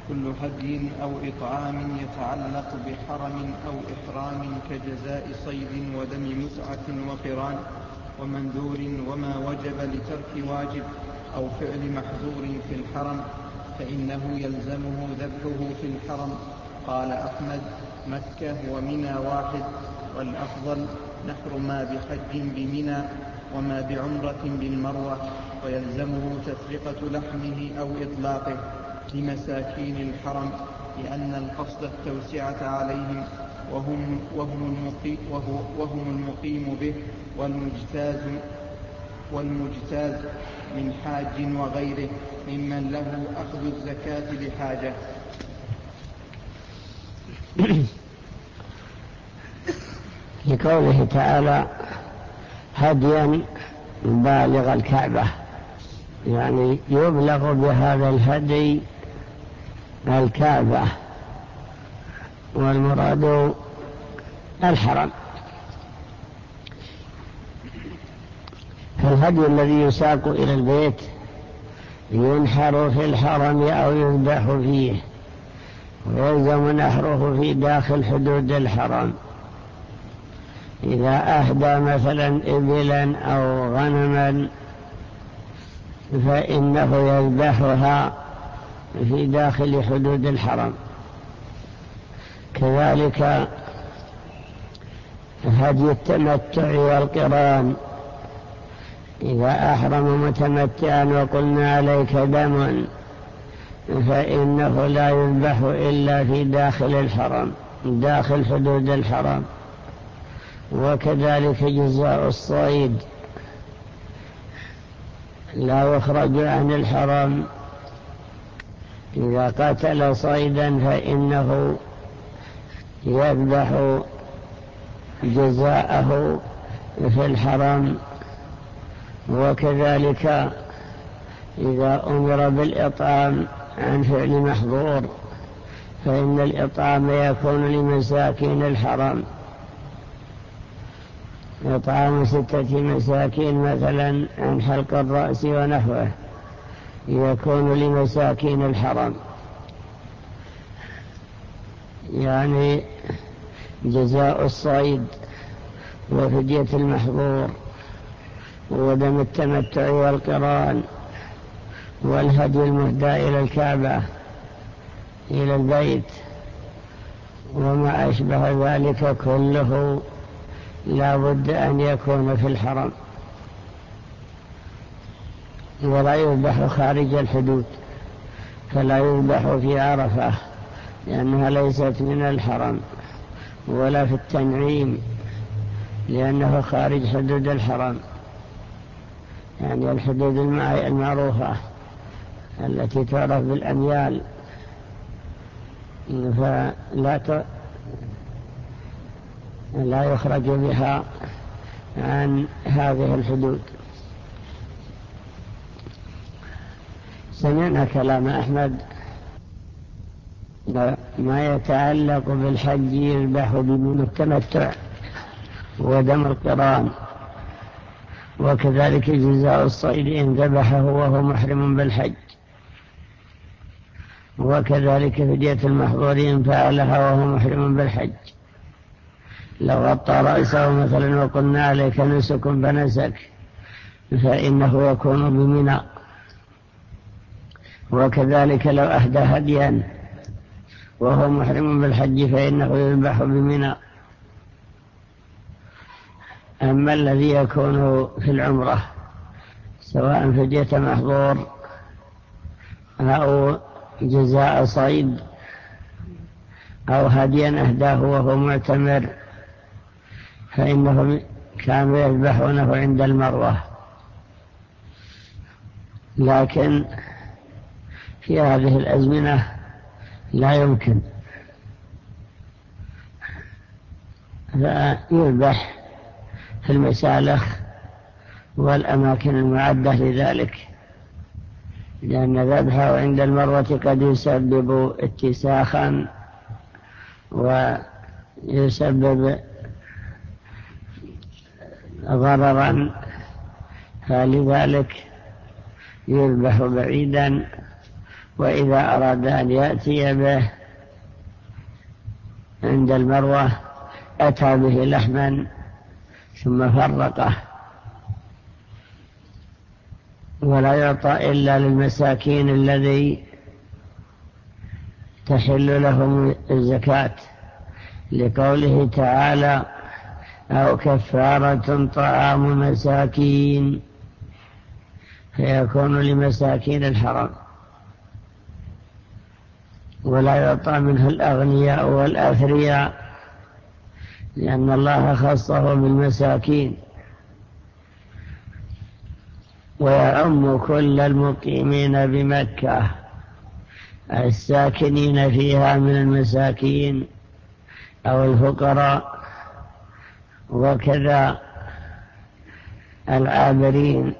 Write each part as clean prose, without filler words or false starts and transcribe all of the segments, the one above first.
كل هدي أو إطعام يتعلق بحرم أو إحرام كجزاء صيد ودم متعة وقران ومنذور وما وجب لترك واجب أو فعل محظور في الحرم فإنه يلزمه ذبحه في الحرم. قال أحمد: مكة ومنى واحد، والأفضل نحر ما بحج بمنى وما بعمرة بالمروة، ويلزمه تفرقة لحمه أو إطلاقه لمساكين الحرم، لأن القصد التوسعة عليهم وهم المقيم به والمجتاز من حاج وغيره ممن له أخذ الزكاة لحاجة. لقوله تعالى: هديا بالغ الكعبة، يعني يبلغ بهذا الهدي الكعبة، والمراد الحرم. فالهدي الذي يساق إلى البيت ينحر في الحرم أو يذبح فيه، ويلزم نحره في داخل حدود الحرم. إذا أهدى مثلا إبلا أو غنما فإنه يذبحها في داخل حدود الحرم. كذلك هدي التمتع والقران، إذا أحرم متمتعا وقلنا عليك دم فإنه لا يذبح إلا في داخل الحرم، داخل حدود الحرم. وكذلك جزاء الصيد لا يخرج عن الحرم، إذا قتل صيدا فإنه يذبح جزاءه في الحرم. وكذلك إذا أمر بالإطعام عن فعل محظور فإن الإطعام يكون لمساكين الحرم، إطعام 6 مساكين مثلا عن حلق الرأس ونحوه يكون لمساكين الحرم، يعني جزاء الصيد وفدية المحظور ودم التمتع والقران والهدي المهدى إلى الكعبة إلى البيت وما أشبه ذلك كله لا بد أن يكون في الحرم، ولا يذبح خارج الحدود، فلا يذبح في عرفة لأنها ليست من الحرم، ولا في التنعيم لأنه خارج حدود الحرم، يعني الحدود المعروفة التي تعرف بالأميال، لا يخرج بها عن هذه الحدود. سمعنا كلام أحمد: ما يتعلق بالحج يذبح بدون التمتع ودم القران، وكذلك جزاء الصيد إن ذبحه وهو محرم بالحج، وكذلك فدية المحظور إن فعلها وهو محرم بالحج. لو غطى رأسه مثلا وقلنا عليك نسك فنسك فإنه يكون بمنى. وكذلك لو أهدى هديا وهو محرم بالحج فإنه يذبح بمنى. أما الذي يكون في العمرة سواء فدية محظور أو جزاء صيد أو هديا أهداه وهو معتمر فإنهم كانوا يذبحونه عند المروة، لكن في هذه الأزمنة لا يمكن، فيذبح في المسالخ والأماكن المعدة لذلك، لأن ذبحه عند المروة قد يسبب اتساخا ويسبب ضررا، فلذلك يذبح بعيدا وإذا أراد أن يأتي به عند المروة أتى به لحما ثم فرقه، ولا يعطى إلا للمساكين الذي تحل لهم الزكاة، لقوله تعالى: أو كفارة طعام مساكين، فيكون لمساكين الحرم، ولا يعطى منه الأغنياء والأثرياء، لأن الله خصه بالمساكين، ويعم كل المقيمين بمكة الساكنين فيها من المساكين أو الفقراء، وكذا العابرين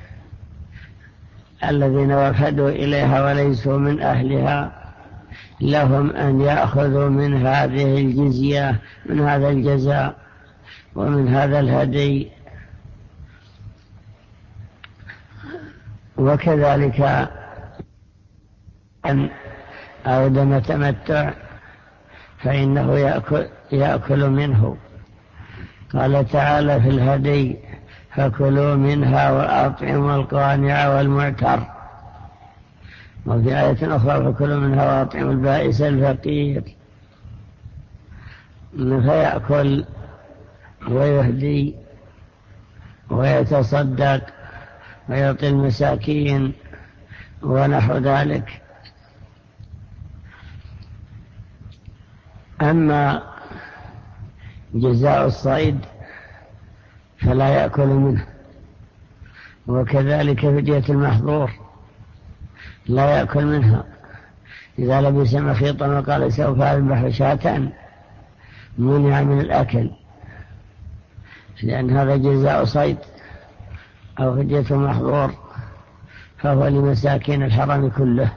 الذين وفدوا إليها وليسوا من أهلها، لهم أن يأخذوا من هذه الجزية، من هذا الجزاء ومن هذا الهدي. وكذلك أو دم تمتع فإنه يأكل منه. قال تعالى في الهدي: فكلوا منها وأطعموا القانع والمعتر. وفي آية أخرى: فكلوا منها وأطعموا البائس الفقير. فيأكل ويهدي ويتصدق ويعطي المساكين ونحو ذلك. أما جزاء الصيد فلا يأكل منه، وكذلك فدية المحظور لا يأكل منها. إذا لبس مخيطا وقال سوف أذبح شاة منع من الأكل، لأن هذا جزاء صيد أو فدية محظور، فهو لمساكين الحرم كله،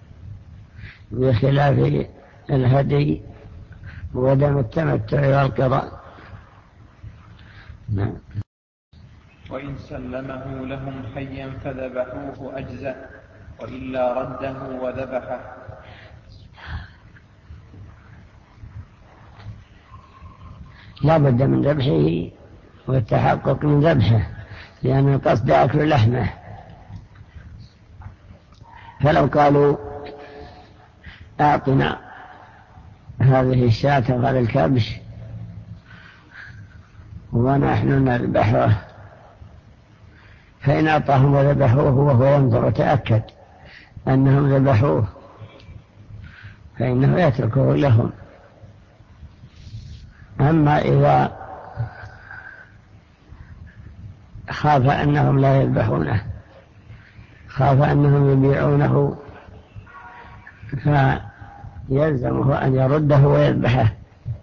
بخلاف الهدي ودم التمتع والقضاء. نعم. وإن سلمه لهم حيا فذبحوه أجزأ، وإلا رده وذبحه. لا بد من ذبحه والتحقق من ذبحه، لأن القصد أكل لحمه. فلو قالوا: أعطنا هذه الشاة وهذا الكبش ونحن نذبحه، فإن أعطاهم وذبحوه وهو ينظر وتأكد أنهم ذبحوه فإنه يتركه لهم. أما إذا خاف أنهم لا يذبحونه، خاف أنهم يبيعونه، فيلزمه أن يرده ويذبحه،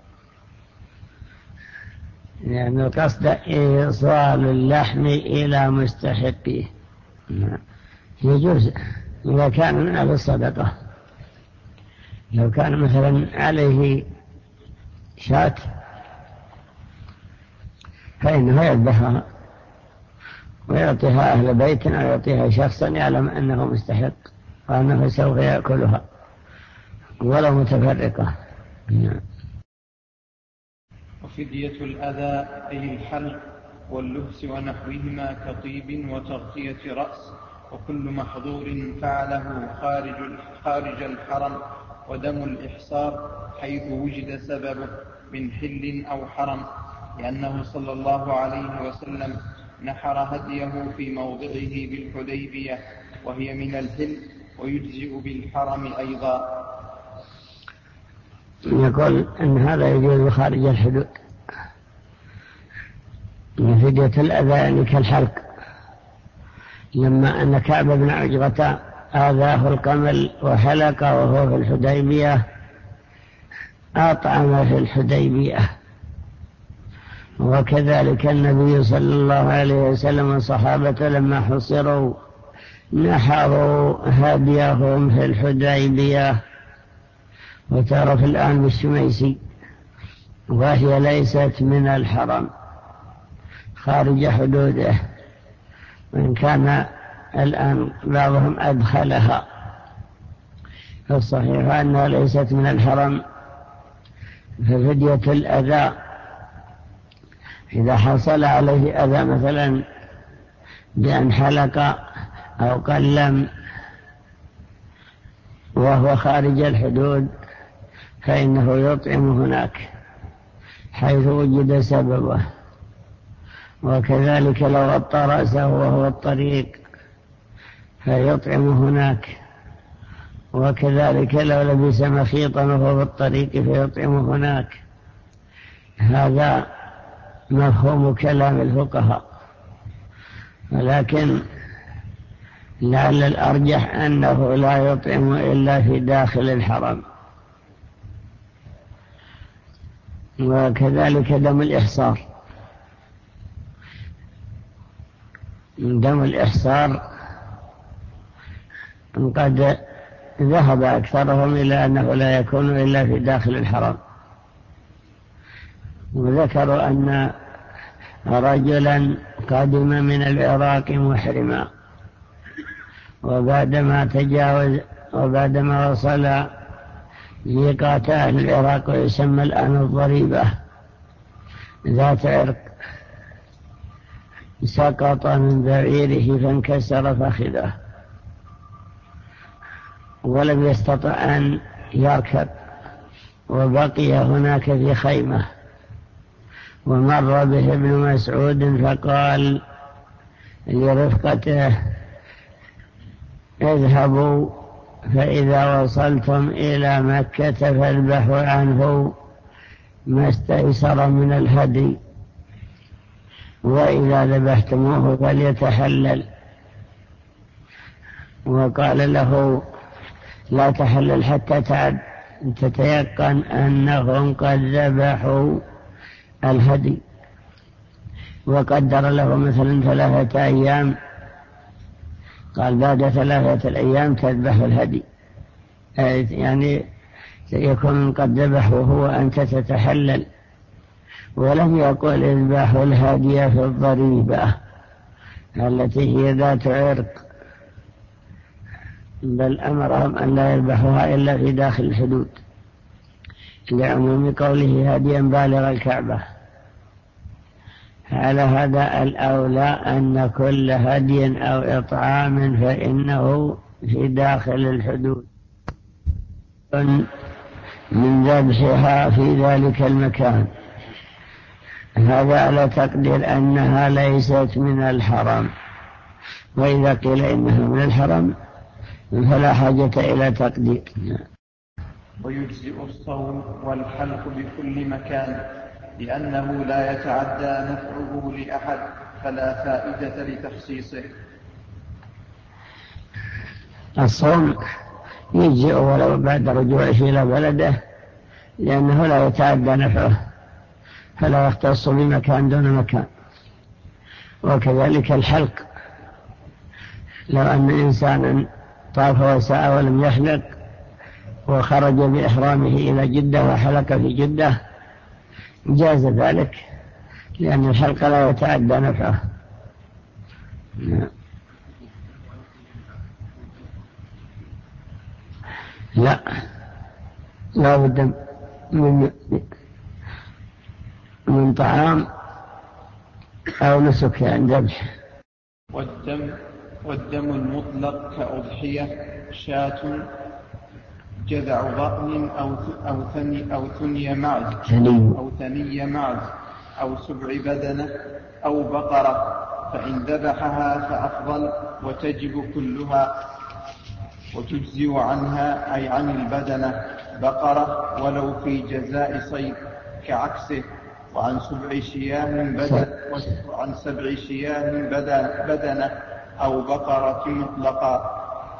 لأن القصد إيصال اللحم إلى مستحقيه. يجوز إذا كان من أهل الصدقة. لو كان مثلا عليه شاة فإنه يذبحها ويعطيها أهل بيت أو يعطيها شخصا يعلم أنه مستحق وأنه سوف يأكلها ولو متفرقة. وفدية الأذى أي الحلق واللبس ونحوهما كطيب وتغطية رأس، وكل محظور فعله خارج الحرم، ودم الإحصار حيث وجد سببه من حل أو حرم، لأنه صلى الله عليه وسلم نحر هديه في موضعه بالحديبية وهي من الحل، ويجزئ بالحرم أيضا. يقول أن هذا يجوز خارج الحدود. فدية الأذى يعني كالحلق، لما أن كعب بن عجرة آذاه القمل وحلق وهو في الحديبية أطعم في الحديبية. وكذلك النبي صلى الله عليه وسلم وصحابته لما حصروا نحروا هديهم في الحديبية، وتعرف الآن بالشميسي، وهي ليست من الحرم، خارج حدوده، وإن كان الآن بعضهم أدخلها الصحيح أنها ليست من الحرم. ففدية الأذى إذا حصل عليه أذى مثلا بأن حلق أو قلم وهو خارج الحدود فإنه يطعم هناك حيث وجد سببه. وكذلك لو غطى رأسه وهو الطريق فيطعم هناك. وكذلك لو لبس مخيطا وهو في الطريق فيطعم هناك. هذا مفهوم كلام الفقهاء. ولكن لعل الأرجح أنه لا يطعم إلا في داخل الحرم. وكذلك دم الإحصار. دم الإحصار قد ذهب أكثرهم إلى أنه لا يكون إلا في داخل الحرم. وذكروا أن رجلا قادم من العراق محرما وبعدما وصل ميقات أهل العراق ويسمى الآن الضريبة ذات عرق سقط من بعيره فانكسر فخذه ولم يستطع أن يركب وبقي هناك في خيمة. ومر به ابن مسعود فقال لرفقته اذهبوا فإذا وصلتم إلى مكة فاذبحوا عنه ما استيسر من الهدي وإذا ذبحتموه فليتحلل. وقال له لا تحلل حتى تتيقن أنهم قد ذبحوا الهدي. وقدر له مثلا 3 أيام، قال بعد 3 أيام تذبح الهدي، يعني يكون قد ذبح وهو أنت تتحلل. ولم يقل اذبحوا الهدي في الضريبة التي هي ذات عرق، بل أمرهم أن لا يذبحوها إلا في داخل الحدود لعموم قوله هديا بالغ الكعبة. على هذا الأولى أن كل هدي أو إطعام فإنه في داخل الحدود من ذبحها في ذلك المكان. هذا على تقدير أنها ليست من الحرم. وإذا قيل إنها من الحرم فلا حاجة إلى تقدير. ويجزئ الصوم والحلق بكل مكان لأنه لا يتعدى نفعه لأحد فلا فائدة لتخصيصه. الصوم يجزئ ولو بعد رجوعه إلى بلده لأنه لا يتعدى نفعه فلا يختص بمكان دون مكان. وكذلك الحلق، لو أن إنسانا طاف وسعى ولم يحلق وخرج بإحرامه إلى جدة وحلق في جدة جاز ذلك لأن الحلق لا يتعدى نفعه. لا بد من طعام أو نسك عند ذبح. والدم المطلق كأضحية شاة جذع ضأن أو ثني معز أو ثني معز أو سبع بدنة أو بقرة، فإن ذبحها فأفضل وتجب كلها وتجزي عنها أي عن البدنة بقرة ولو في جزاء صيد كعكسه. وعن 7 شياه بدنة أو بقرة مطلقة.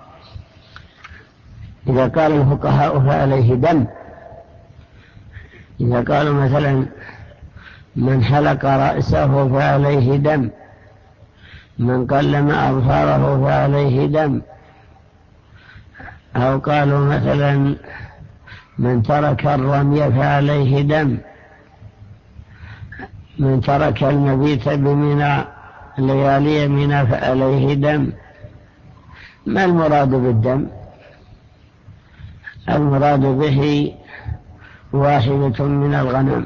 إذا قال الفقهاء فعليه دم، إذا قالوا مثلا من حلق رأسه فعليه دم، من قلم أظفاره فعليه دم، أو قالوا مثلا من ترك الرمي فعليه دم، من ترك المبيت بمنى ليالي منى فعليه دم. ما المراد بالدم؟ المراد به واحدة من الغنم،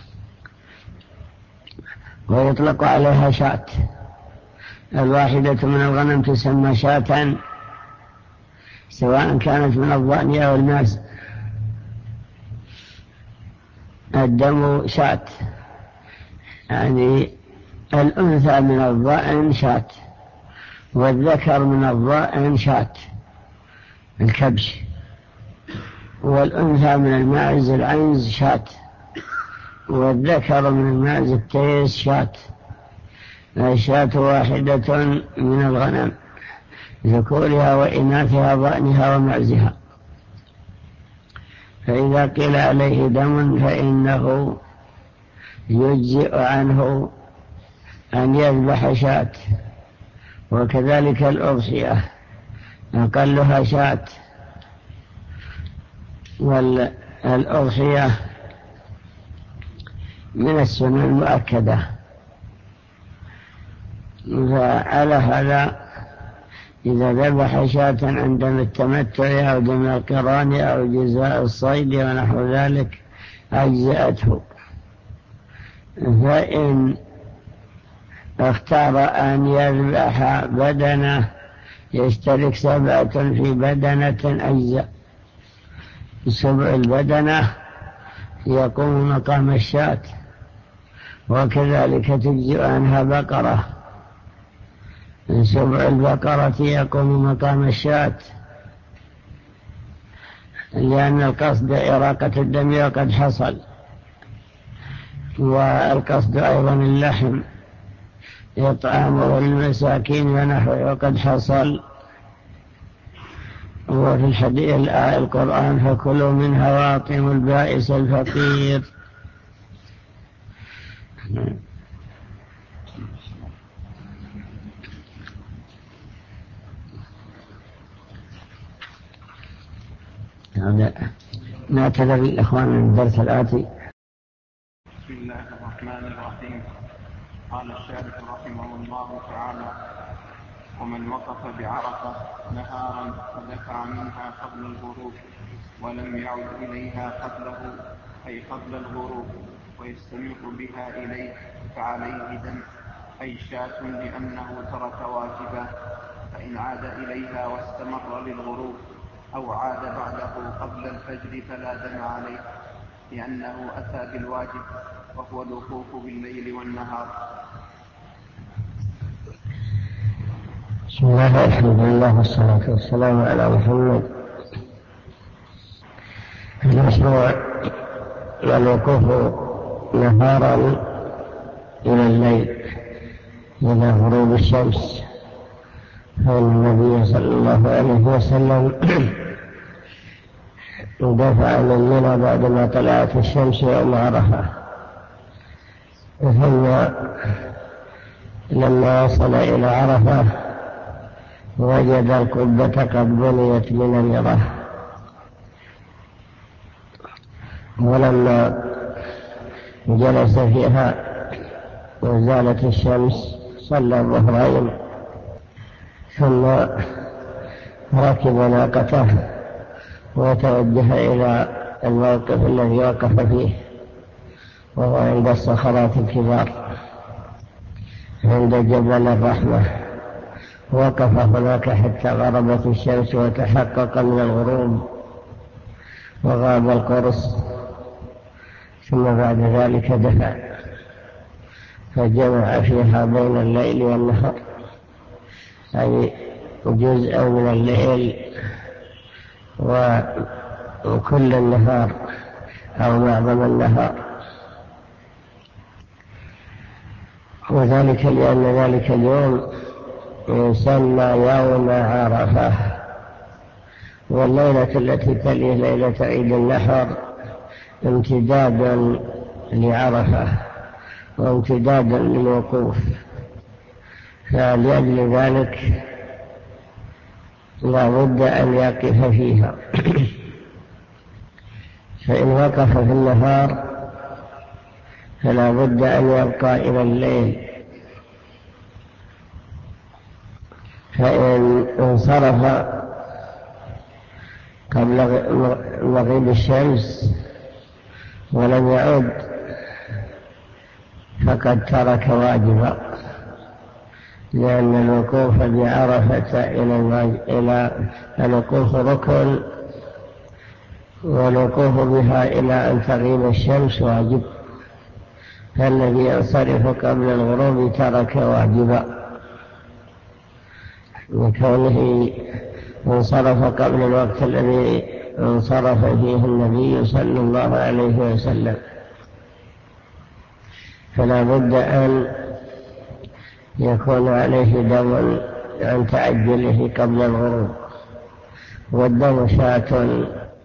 ويطلق عليها شاة. الواحدة من الغنم تسمى شاة، سواء كانت من الضأن أو الماعز. الدم شاة، يعني الأنثى من الضأن شاة، والذكر من الضأن شاة الكبش، والأنثى من الماعز العنز شاة، والذكر من الماعز التيس شاة. الشاة واحدة من الغنم، ذكورها وإناثها ضأنها ومعزها. فإذا قيل عليه دم فإنه يجزئ عنه أن يذبح شاة. وكذلك الأضحية أقلها شاة، والأضحية من السنن المؤكدة. فعلى هذا إذا ذبح شاة عند دم التمتع أو دم القران أو جزاء الصيد ونحو ذلك أجزأته. فإن اختار أن يذبح بدنة يشترك 7 في بدنة أجزاء. 7 البدنة يقوم مقام الشاة، وكذلك تجزئ عنها بقرة. 7 البقرة يقوم مقام الشاة، لأن القصد إراقة الدم وقد حصل، والقصد أيضا اللحم إطعامه للمساكين ونحوه وقد حصل. وفي الحديث القرآن فكلوا منها وأطعموا البائس الفقير. نعتذر الإخوان من الدرس الآتي. بسم الله الرحمن الرحيم. قال الشارح رحمه الله تعالى: ومن وقف بعرفة نهارا فدفع منها قبل الغروب ولم يعد إليها قبله، أي قبل الغروب، ويستمر بها إليه، فعليه دم، أي شاة، لأنه ترك واجبا. فإن عاد إليها واستمر للغروب أو عاد بعده قبل الفجر فلا دم عليه، لأنه أتى بالواجب وهو الوقوف بالليل والنهار. بسم الله الحمد لله والصلاة والسلام على محمد. المشروع الوقوف نهارا إلى الليل إلى غروب الشمس، فإن النبي صلى الله عليه وسلم دفع من منى بعدما طلعت الشمس يوم عرفة، ثم لما وصل إلى عرفة وجد القبة قد بنيت من النيرة، ولما جلس فيها وزالت الشمس صلى الظهرين، ثم ركب ناقته وتوجه إلى الموقف الذي وقف فيه، وهو عند الصخرات الكبار عند جبل الرحمة. وقف هناك حتى غربت الشمس وتحقق من الغروب وغاب القرص، ثم بعد ذلك دفع فجمع فيها بين الليل والنهار، أي جزء من الليل وكل النهار أو معظم النهار. وذلك لأن ذلك اليوم يسمى يوم عرفة، والليلة التي تليه ليلة عيد النحر امتداد لعرفة وامتداد للوقوف، فلأجل ذلك لا بد أن يقف فيها. فإن وقف في النهار فلا بد أن يبقى إلى الليل، فإن انصرف قبل مغيب الشمس ولم يعد فقد ترك واجبا، لأن الوقوف بعرفة إلى الوقوف ركن، والوقوف بها إلى أن تغيب الشمس واجب، فالذي ينصرف قبل الغروب ترك واجبا، وكونه انصرف قبل الوقت الذي انصرف فيه النبي صلى الله عليه وسلم، فلا بد أن يكون عليه دم عن تعجله قبل الغروب، والدم شاة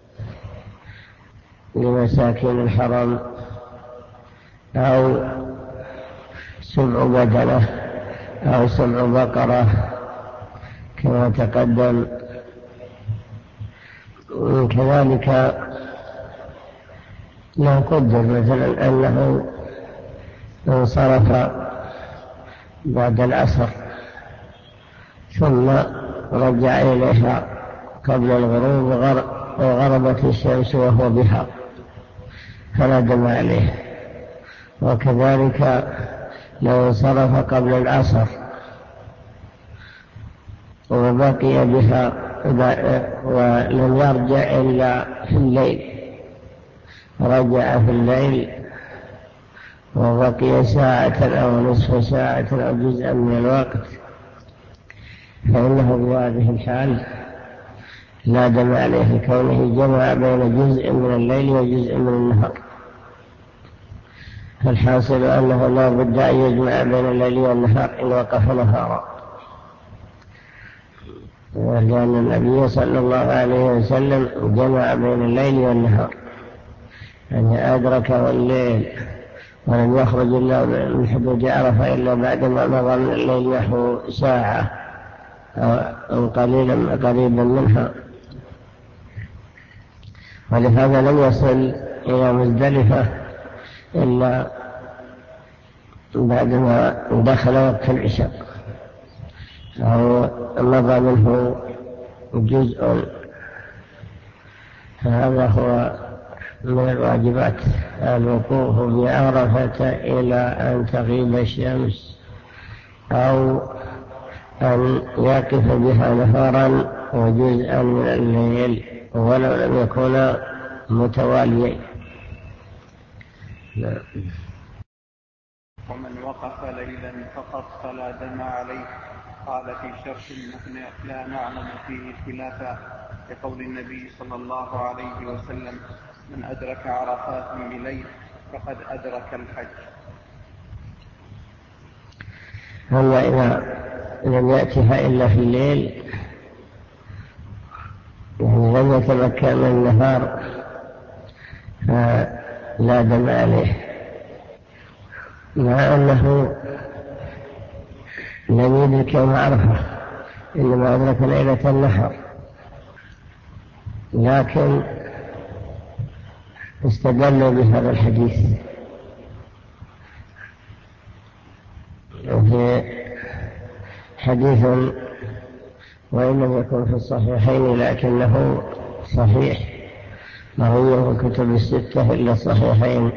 لمساكين الحرم أو 7 بدنة أو 7 بقرة كما تقدم. كذلك لو قدر مثلا أنه انصرف بعد العصر ثم رجع إليها قبل الغروب وغربت الشمس وهو بها فلا دم عليه. وكذلك لو انصرف قبل العصر وبقي بها ولم يرجع إلا في الليل، رجع في الليل وبقي ساعة أو نصف ساعة أو جزءا من الوقت، فإنه بهذه الحال لا دم عليه، كونه جمع بين جزء من الليل وجزء من النهار. فالحاصل أنه لا بد أن يجمع بين الليل والنهار إن وقف نهارا، لأن النبي صلى الله عليه وسلم جمع بين الليل والنهار، يعني أدركه الليل ولم يخرج إلا من حدود عرفة إلا بعدما مضى من الليل نحو ساعة أو قريبا منها، ولهذا لم يصل إلى مزدلفة إلا بعدما دخل وقت العشاء أو مضى منه جزء. فهذا هو من الواجبات الوقوف بعرفة إلى أن تغيب الشمس، أو أن يقف بها نهارا وجزءا من الليل ولو لم يكونا متواليين. ومن وقف ليلا فقط فلا دم عليه. قال في شرح لا نعلم فيه خلافا، لقول النبي صلى الله عليه وسلم: من أدرك عرفات بليل فقد أدرك الحج. أما إذا لم يأتها إلا في الليل، يعني لم يتمكن من النهار، فلا دم عليه، مع أنه لم يدرك يوم عرفة، إنما أدرك ليلة النحر، لكن استدلوا بهذا الحديث. وفي حديث وإن لم يكن في الصحيحين لكنه صحيح، مروي في الكتب الستة إلا الصحيحين،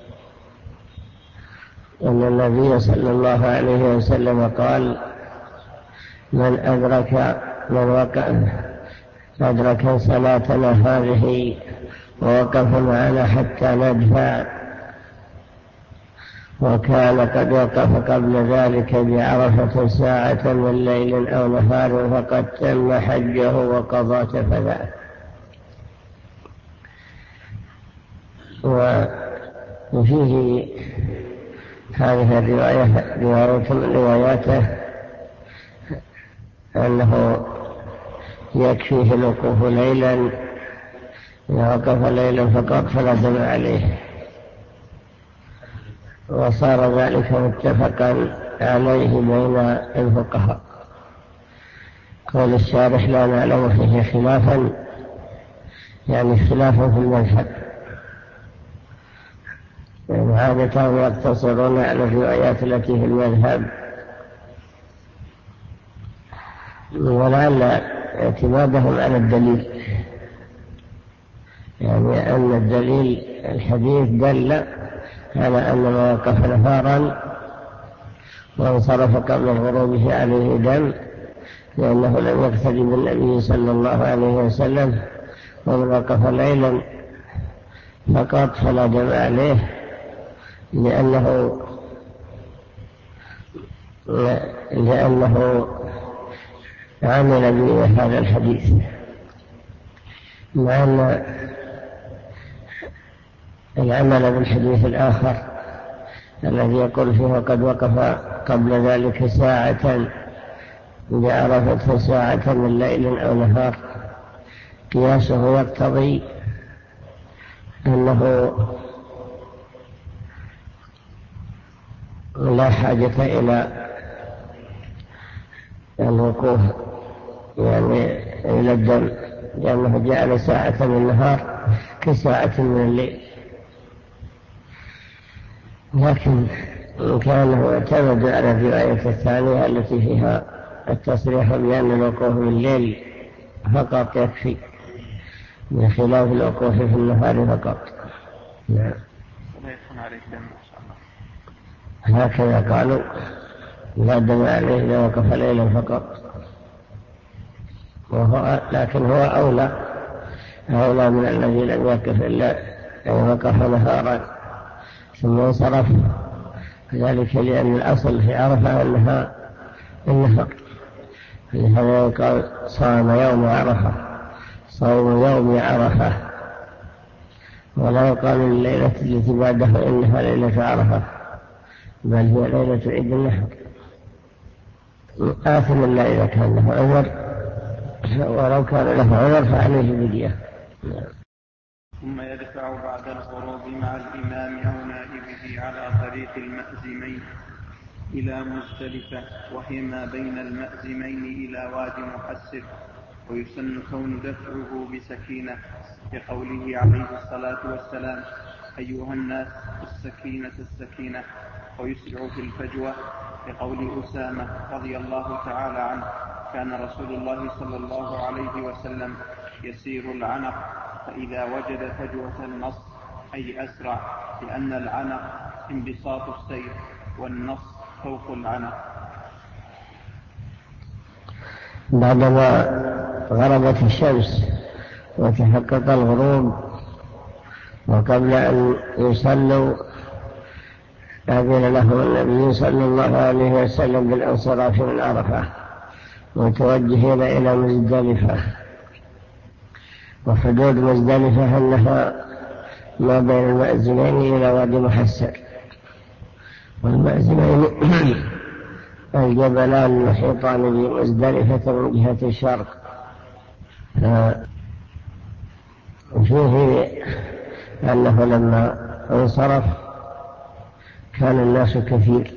أن النبي صلى الله عليه وسلم قال: من أدرك صلاتنا هذه ووقف معنا حتى ندفع وكان قد وقف قبل ذلك بعرفة ساعة من ليل أو نهار فقد تم حجه وقضى تفذاه. وفيه هذه رواية من رواياته أنه يكفيه الوقوف ليلا، إذا وقف ليلا فقط فلا دم عليه، وصار ذلك متفقا عليه بين الفقهاء. قول الشارح لا نعلم فيه خلافا، يعني خلافا في المذهب، يعني عادة يقتصرون على الروايات التي في المذهب، ولعل اعتمادهم على الدليل، يعني أن الدليل الحديث دل على أن من وقف نهارا وانصرف قبل الغروب عليه دم، لأنه لم يقتدي بالنبي صلى الله عليه وسلم، ومن وقف ليلا فقط فلا دم عليه، لأنه عمل بهذا الحديث، مع أن العمل بالحديث الآخر الذي يقول فيه قد وقف قبل ذلك ساعة بعرفة ساعة من ليل أو نهار، قياسه يقتضي أنه لا حاجة إلى الوقوف يعني إلى الدم، لأنه جعل ساعة من النهار كساعة من الليل. لكن إن كان هو اعتمد على الرواية الثانية التي فيها التصريح بأن الوقوف بالليل فقط يكفي بخلاف الوقوف في النهار فقط. نعم. هكذا قالوا لا دم عليه إذا وقف ليلا فقط، لكن هو أولى من الذي لم يقف إلا وقف نهارا ثم انصرف، ذلك لأن الأصل في عرفة أنها النهر، لهذا يقال صام يوم عرفة، صوم يوم عرفة، ولا يقال الليلة التي بعدها إنها ليلة عرفة، بل هي ليلة عيد النحر. آثم الله إذا كان له عذر، ولو كان له عذر فعليه فدية. ثم يدفع بعد الغروب مع الإمام أو نائبه على طريق المأزمين إلى مزدلفة، وهي ما بين المأزمين إلى وادي محسر، ويسن كون دفعه بسكينة لقوله عليه الصلاة والسلام: أيها الناس السكينة السكينة، ويسرع في الفجوة لقول أسامة رضي الله تعالى عنه: كان رسول الله صلى الله عليه وسلم يسير العنق، فإذا وجد فجوة النص أي أسرع، لأن العنق انبساط السير والنص فوق العنق. بعدما غربت الشمس وتحقق الغروب وقبل أن يصلوا أذن لهم النبي صلى الله عليه وسلم بالانصراف من عرفة متوجهين إلى مزدلفة. وحدود مزدلفة أنها ما بين المأزمين إلى وادي محسر، والمأزمين الجبلان المحيطان بمزدلفة من جهة الشرق. فيه أنه لما انصرف كان الناس كثير،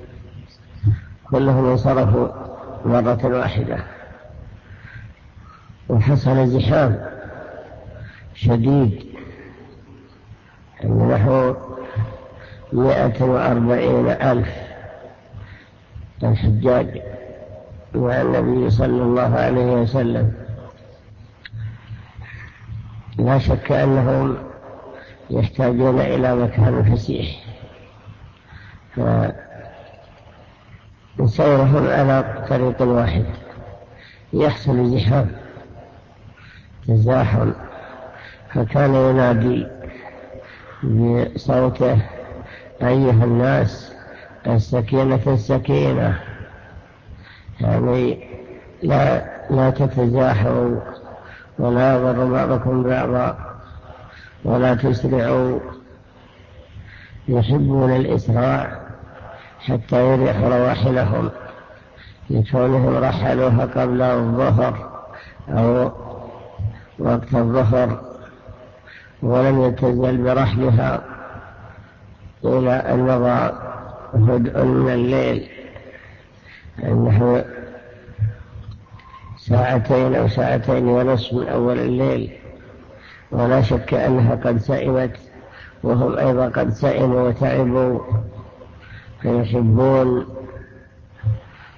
كلهم انصرفوا مرة واحدة، وحصل زحام شديد، نحو 140,000 الحجاج مع النبي صلى الله عليه وسلم. لا شك أنهم يحتاجون إلى مكان فسيح، فسيرهم على طريق واحد يحصل زحام تزاحم، فكان ينادي بصوته: أيها الناس السكينة السكينة، يعني لا تتزاحموا ولا يضر بعضكم بعضا ولا تسرعوا. يحبون الإسراع حتى يريحوا رواحلهم، لكونهم رحلوها قبل الظهر أو وقت الظهر، ولم يتزل برحلها إلى أن مضى هدء من الليل، أنه 2 أو 2.5 من أول الليل. ولا شك أنها قد سئمت، وهم أيضا قد سئموا وتعبوا، فيحبون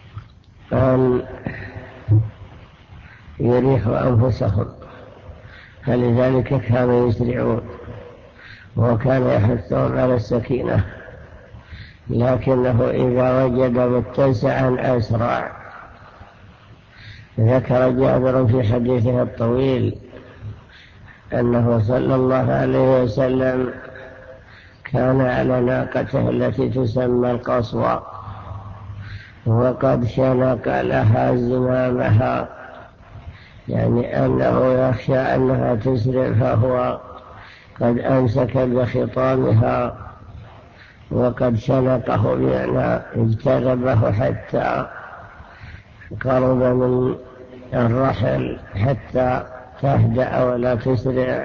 أن يريحوا أنفسهم. فلذلك كانوا يسرعون وكان يحثون على السكينة، لكنه إذا وجد متسعا أسرع. ذكر جابر في حديثه الطويل أنه صلى الله عليه وسلم كان على ناقته التي تسمى القصوى وقد شنق لها زمامها، يعني أنه يخشى أنها تسرع، فهو قد أمسك بخطامها وقد شنقه بأن اجتذبه حتى قرب من الرحل حتى تهدأ ولا تسرع.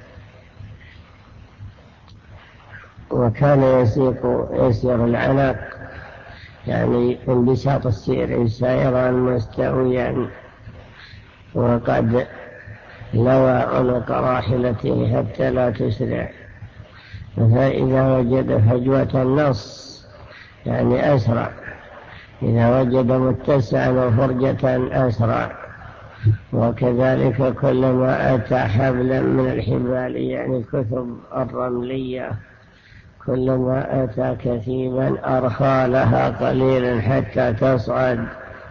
وكان يسير العنق، يعني انبساط السير، سائرا مستويا، وقد لوى عنق راحلته حتى لا تسرع. فإذا وجد فجوة النص يعني أسرع، إذا وجد متسعا وفرجة أسرع. وكذلك كلما أتى حبلا من الحبال يعني الكثب الرملية، كلما أتى كثيبا أرخى لها قليلا حتى تصعد،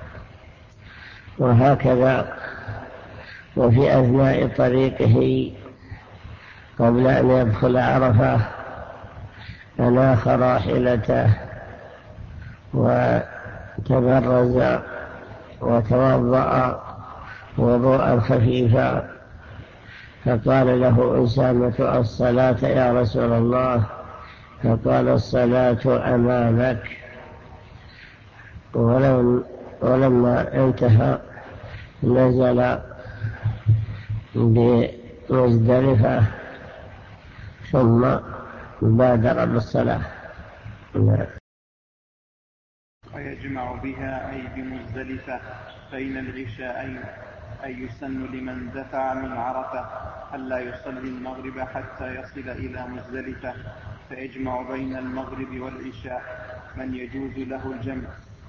وهكذا. وفي أثناء طريقه قبل أن يدخل عرفة أناخ راحلته وتبرز وتوضأ وضوءا خفيفا، فقال له أسامة: الصلاة يا رسول الله؟ فقال: الصلاة أمامك. ولما انتهى نزل بمزدلفة ثم بادر بالصلاة. ويجمع بها أي بمزدلفة بين العشاءين، أي يسن لمن دفع من عرفة ألا يصلي المغرب حتى يصل إلى مزدلفة، فيجمع بين المغرب والعشاء من يجوز له الجمع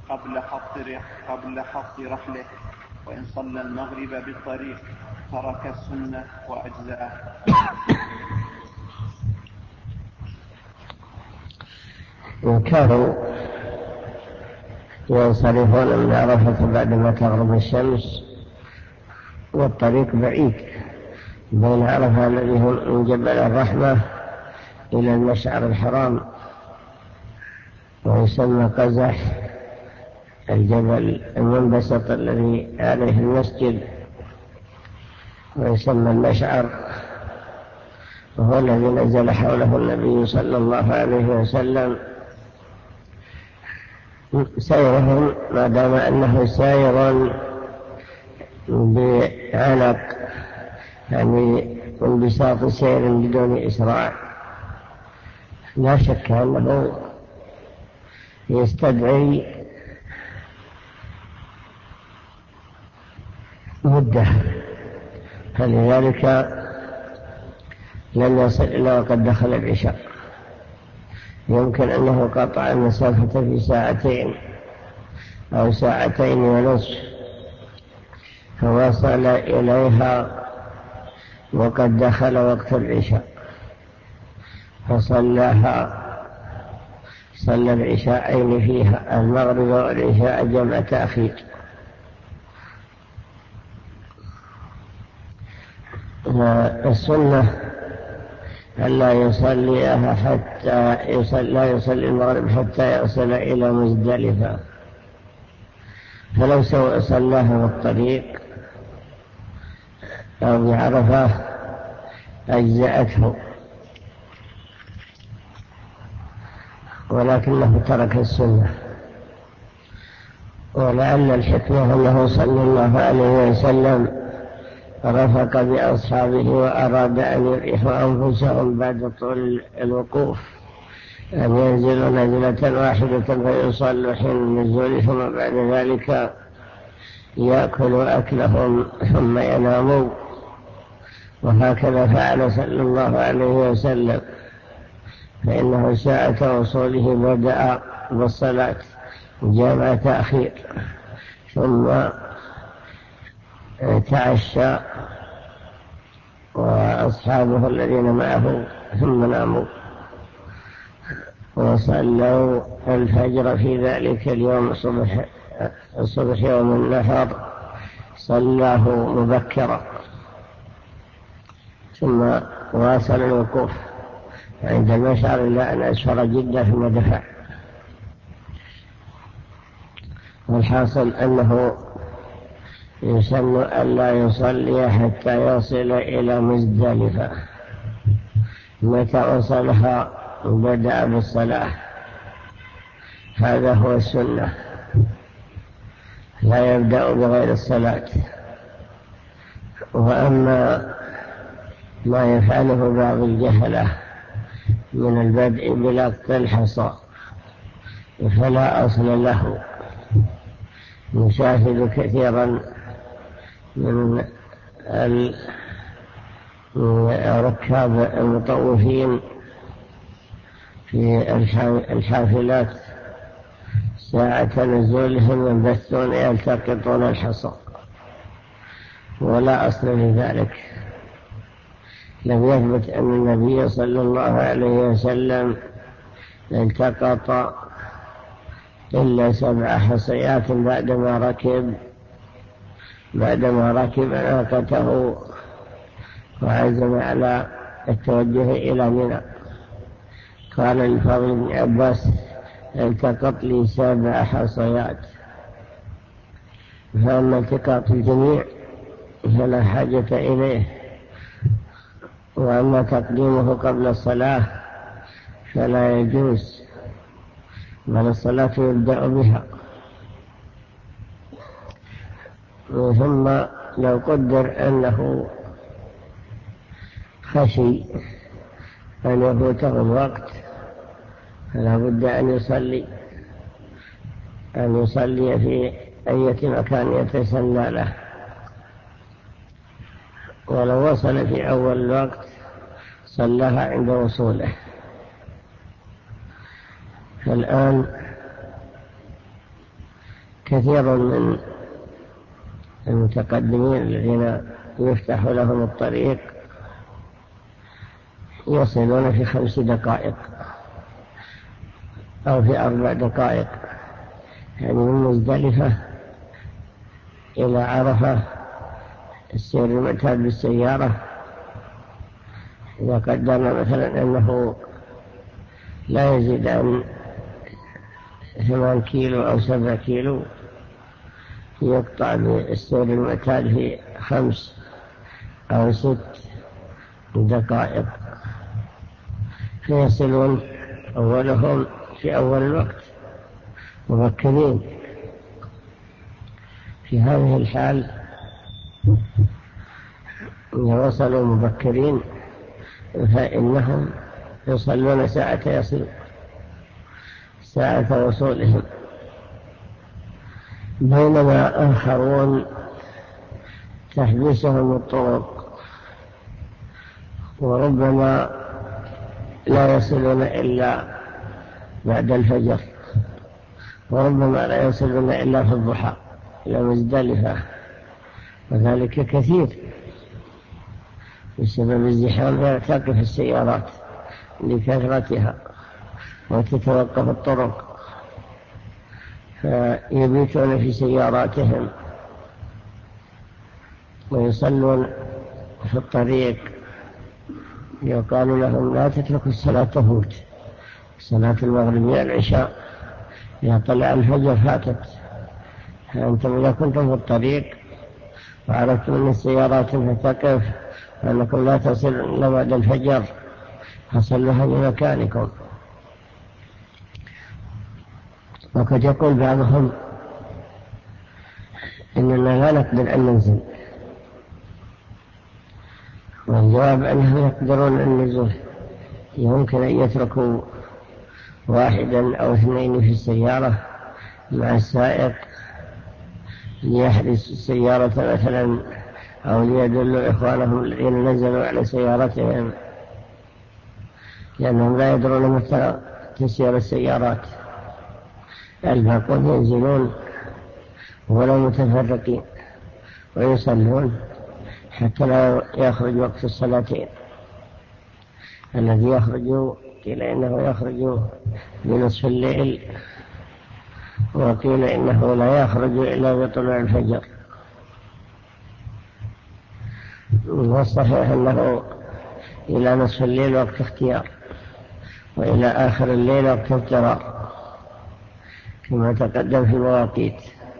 قبل حط رحله، وإن صلى المغرب بالطريق ترك السنة وأجزأه. وكانوا ينصرفون من عرفة بعدما تغرب الشمس، والطريق بعيد بين عرفة الذي هو من جبل الرحمة إلى المشعر الحرام، ويسمى قزح، الجبل المنبسط الذي عليه المسجد، ويسمى المشعر، وهو الذي نزل حوله النبي صلى الله عليه وسلم. سيرهم ما دام أنه سائر بعنق، يعني انبساط سير بدون إسراع، لا شك أنه يستدعي مدة، فلذلك لن يصل إلا وقد دخل العشاء. يمكن أنه قطع المسافة في ساعتين أو ساعتين ونصف، فوصل إليها وقد دخل وقت العشاء فصلى العشاءين فيها، المغرب والعشاء جمع تأخير. السنة ألا يصليها لا يصلي المغرب حتى يصل إلى مزدلفة، فلو صلاها بالطريق أو بعرفة أجزأته، ولكنه ترك السنة. ولعل الحكمة أنه صلى الله عليه وسلم رفق بأصحابه وأراد أن يريحوا أنفسهم بعد طول الوقوف، أن ينزلوا نزلة واحدة فيصلوا حين النزول، ثم بعد ذلك يأكلوا أكلهم ثم يناموا. وهكذا فعل صلى الله عليه وسلم، فإنه ساعة وصوله بدأ بالصلاة جمع تأخير، ثم تعشى وأصحابه الذين معه ثم ناموا، وصلوا الفجر في ذلك اليوم الصبح يوم النحر صلاه مبكرا، ثم واصل الوقوف عند المشعر إلى أن أسفر جدا ثم دفع. والحاصل أنه يسن ألا يصلي حتى يصل إلى مزدلفة. متى وصلها بدأ بالصلاة، هذا هو السنة، لا يبدأ بغير الصلاة. وأما ما يفعله بعض الجهلة من البدء بلقط الحصى فلا أصل له. نشاهد كثيرا من ركاب المطوفين في الحافلات ساعة نزولهم ينبثون يلتقطون الحصى، ولا أصل لذلك. لم يثبت أن النبي صلى الله عليه وسلم التقط إلا 7 حصيات بعدما ركب ناقته وعزم على التوجه إلى منى. قال الفضل بن عباس: التقط لي 7 حصيات. فأما التقاط الجميع فلا حاجة إليه، وأما تقديمه قبل الصلاة فلا يجوز، بل الصلاة يبدأ بها. ثم لو قدر أنه خشي أن يفوته الوقت فلا بد أن يصلي في أي مكان يتسنى له. ولو وصل في أول الوقت صلىها عند وصوله. فالآن كثير من المتقدمين الذين يفتح لهم الطريق يصلون في 5 دقائق أو في 4 دقائق، يعني من مزدلفة إلى عرفة السير المعتاد بالسيارة إذا قدرنا مثلا أنه لا يزيد عن 8 كيلو أو 7 كيلو، يقطع بالسير المعتاد في 5 أو 6 دقائق، فيصلون أولهم في أول الوقت مبكرين. في هذه الحال إذا وصلوا مبكرين فإنهم يصلون ساعة وصولهم، بينما آخرون تحبسهم الطرق وربما لا يصلون إلا بعد الفجر، وربما لا يصلون إلا في الضحى إلى مزدلفة، وذلك كثير بسبب الزحام. يرتقف السيارات لكثرتها وتتوقف الطرق فيبيتون في سياراتهم ويصلون في الطريق. يقال لهم: لا تتركوا الصلاة تفوت، صلاة المغرب والعشاء إذا طلع الفجر فاتت. فأنتم إذا كنتم في الطريق وعرفتم أن السيارات تقف وأنكم لا تصلون إلا بعد الفجر فصلوها بمكانكم. وقد يقول بعضهم: إننا لا نقدر أن ننزل، والجواب أنهم يقدرون النزول، يمكن أن يتركوا 1 أو 2 في السيارة مع السائق ليحرس السيارة مثلا، أو ليدلوا إخوانهم الذين نزلوا على سيارتهم، لأنهم لا يدرون متى تسير السيارات. الباقون ينزلون ولو متفرقين ويصلون حتى لا يخرج وقت الصلاتين. الذي يخرج قيل إنه يخرج بنصف الليل، وقيل إنه لا يخرج إلا بطلوع الفجر. والصحيح أنه إلى نصف الليل وقت اختيار، وإلى آخر الليل وقت اضطرار كما تقدم في المواقيت.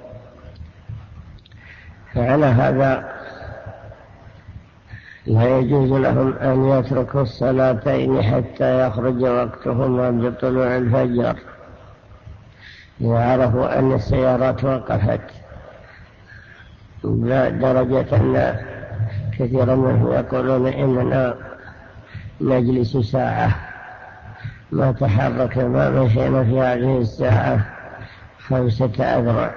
فعلى هذا لا يجوز لهم أن يتركوا الصلاتين حتى يخرج وقتهما بطلوع الفجر، إذا عرفوا أن السيارات وقفت، درجة أن كثيرا منهم يقولون إننا نجلس ساعة ما تحرك ما مشينا في هذه الساعة 5 أذرع.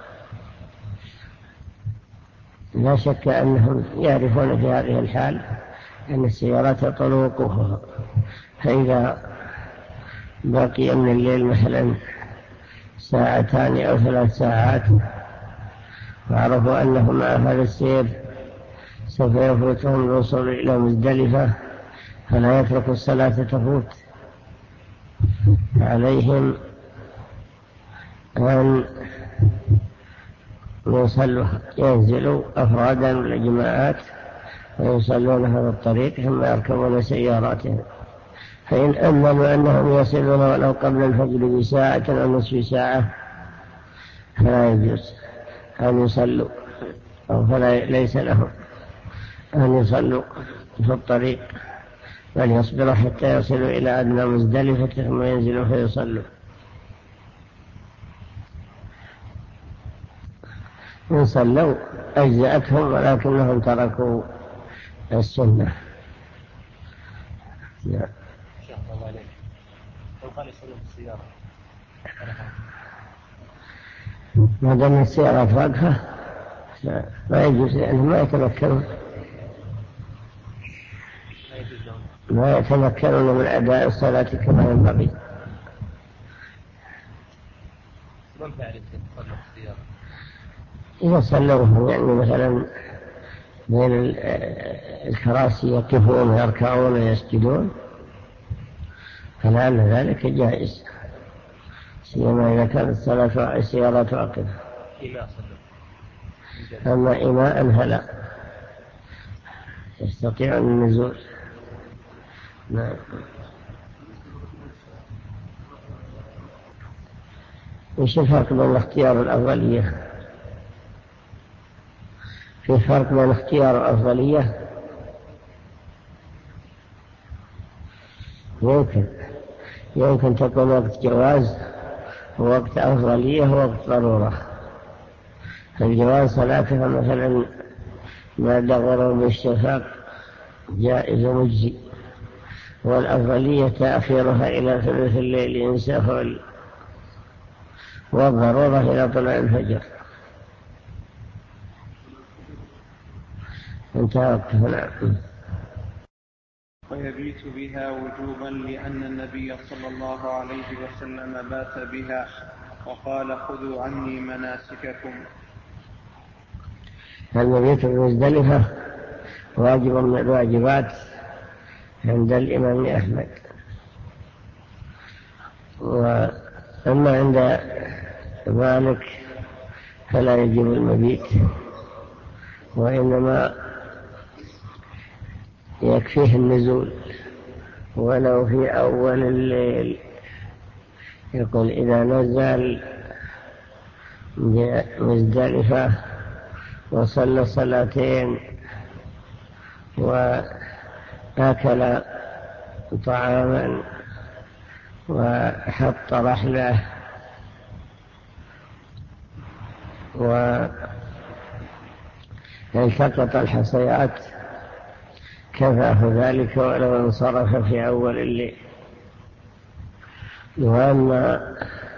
لا شك أنهم يعرفون في هذه الحال أن السيارات طرقها، فإذا بقي من الليل مثلا 2 أو 3 ساعات وعرفوا أنهم مع هذا السير سوف يفوتهم الوصول إلى مزدلفة، فلا يتركوا الصلاة تفوت. عليهم أن ينزلوا أفرادا لجماعات ويصلون هذا الطريق ثم يركبون سياراتهم. فإن أمنوا أنهم يصلون ولو قبل الفجر بساعة أو نصف ساعة فلا يجوز أن يصلوا، أو ليس لهم أن يصلوا في الطريق، بل يصبروا حتى يصلوا إلى أدنى مزدلفة ثم ينزلوا فيصلوا. إن صلوا أجزأتهم، ولكنهم تركوا السنة. ما دام السيارات واقفة ما يجوز، لأنهم ما يتمكنون من أداء الصلاة كما ينبغي. إذا صلوا يعني مثلا بين الكراسي يقفون ويركعون ويسجدون فلعل ذلك جائز، سيما إذا كانت السيارات واقفة. أما إماء فلا يستطيع النزول. نعم. وش الفرق بين اختيار الأفضلية؟ في فرق بين اختيار الأفضلية، يمكن تكون وقت جواز ووقت أفضلية ووقت ضرورة. الجواز صلاتها مثلا بعد غروب الشفق جائز مجزي، والأفضلية تأخيرها إلى ثلث الليل إن سهل، والضرورة إلى طلوع الفجر. انتهى وقتنا. ويبيت بها وجوبا لأن النبي صلى الله عليه وسلم بات بها وقال خذوا عني مناسككم. المبيت بمزدلفة واجب من الواجبات عند الإمام أحمد، وأما عند مالك فلا يجب المبيت، وإنما يكفيه النزول ولو في أول الليل. يقول إذا نزل مزدلفة وصلى صلاتين وأكل طعاما وحط رحله والتقط الحصيات كفاه ذلك ولو انصرف في أول الليل. وأما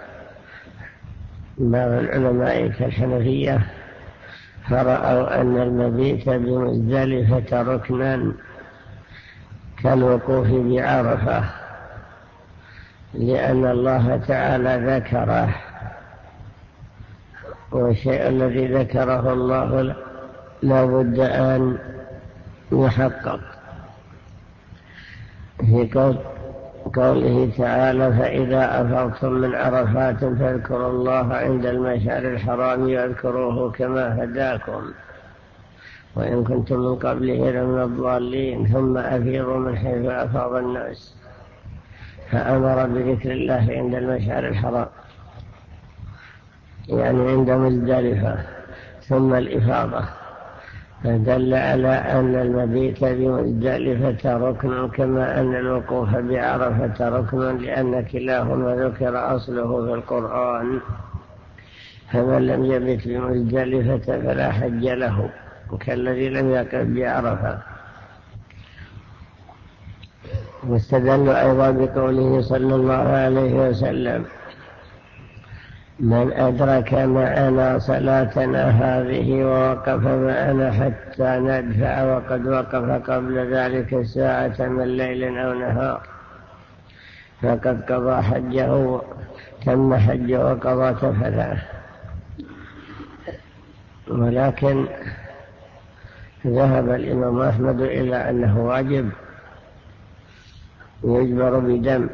بعض العلماء كالحنفية فرأوا أن المبيت بمزدلفة ركنا كالوقوف بعرفة، لأن الله تعالى ذكره، والشيء الذي ذكره الله لا بد أن يحقق في قوله تعالى: فإذا أفضتم من عرفات فاذكروا الله عند المشعر الحرام واذكروه كما هداكم وإن كنتم من قبله لمن الضالين ثم أفيضوا من حيث أفاض الناس. فأمر بذكر الله عند المشعر الحرام يعني عند مزدلفة، ثم الإفاضة، فدل على أن المبيت بمزدلفة ركن كما أن الوقوف بعرفة ركن، لأن كلاهما ذكر أصله في القرآن. فمن لم يبت بمزدلفة فلا حج له كالذي لم يقف بعرفة. واستدل أيضا بقوله صلى الله عليه وسلم: من أدرك معنا صلاتنا هذه ووقف معنا حتى ندفع وقد وقف قبل ذلك ساعة من ليل أو نهار فقد قضى حجه، تم حجه وقضى تفثه. ولكن ذهب الإمام أحمد إلى أنه واجب يجبر بدم،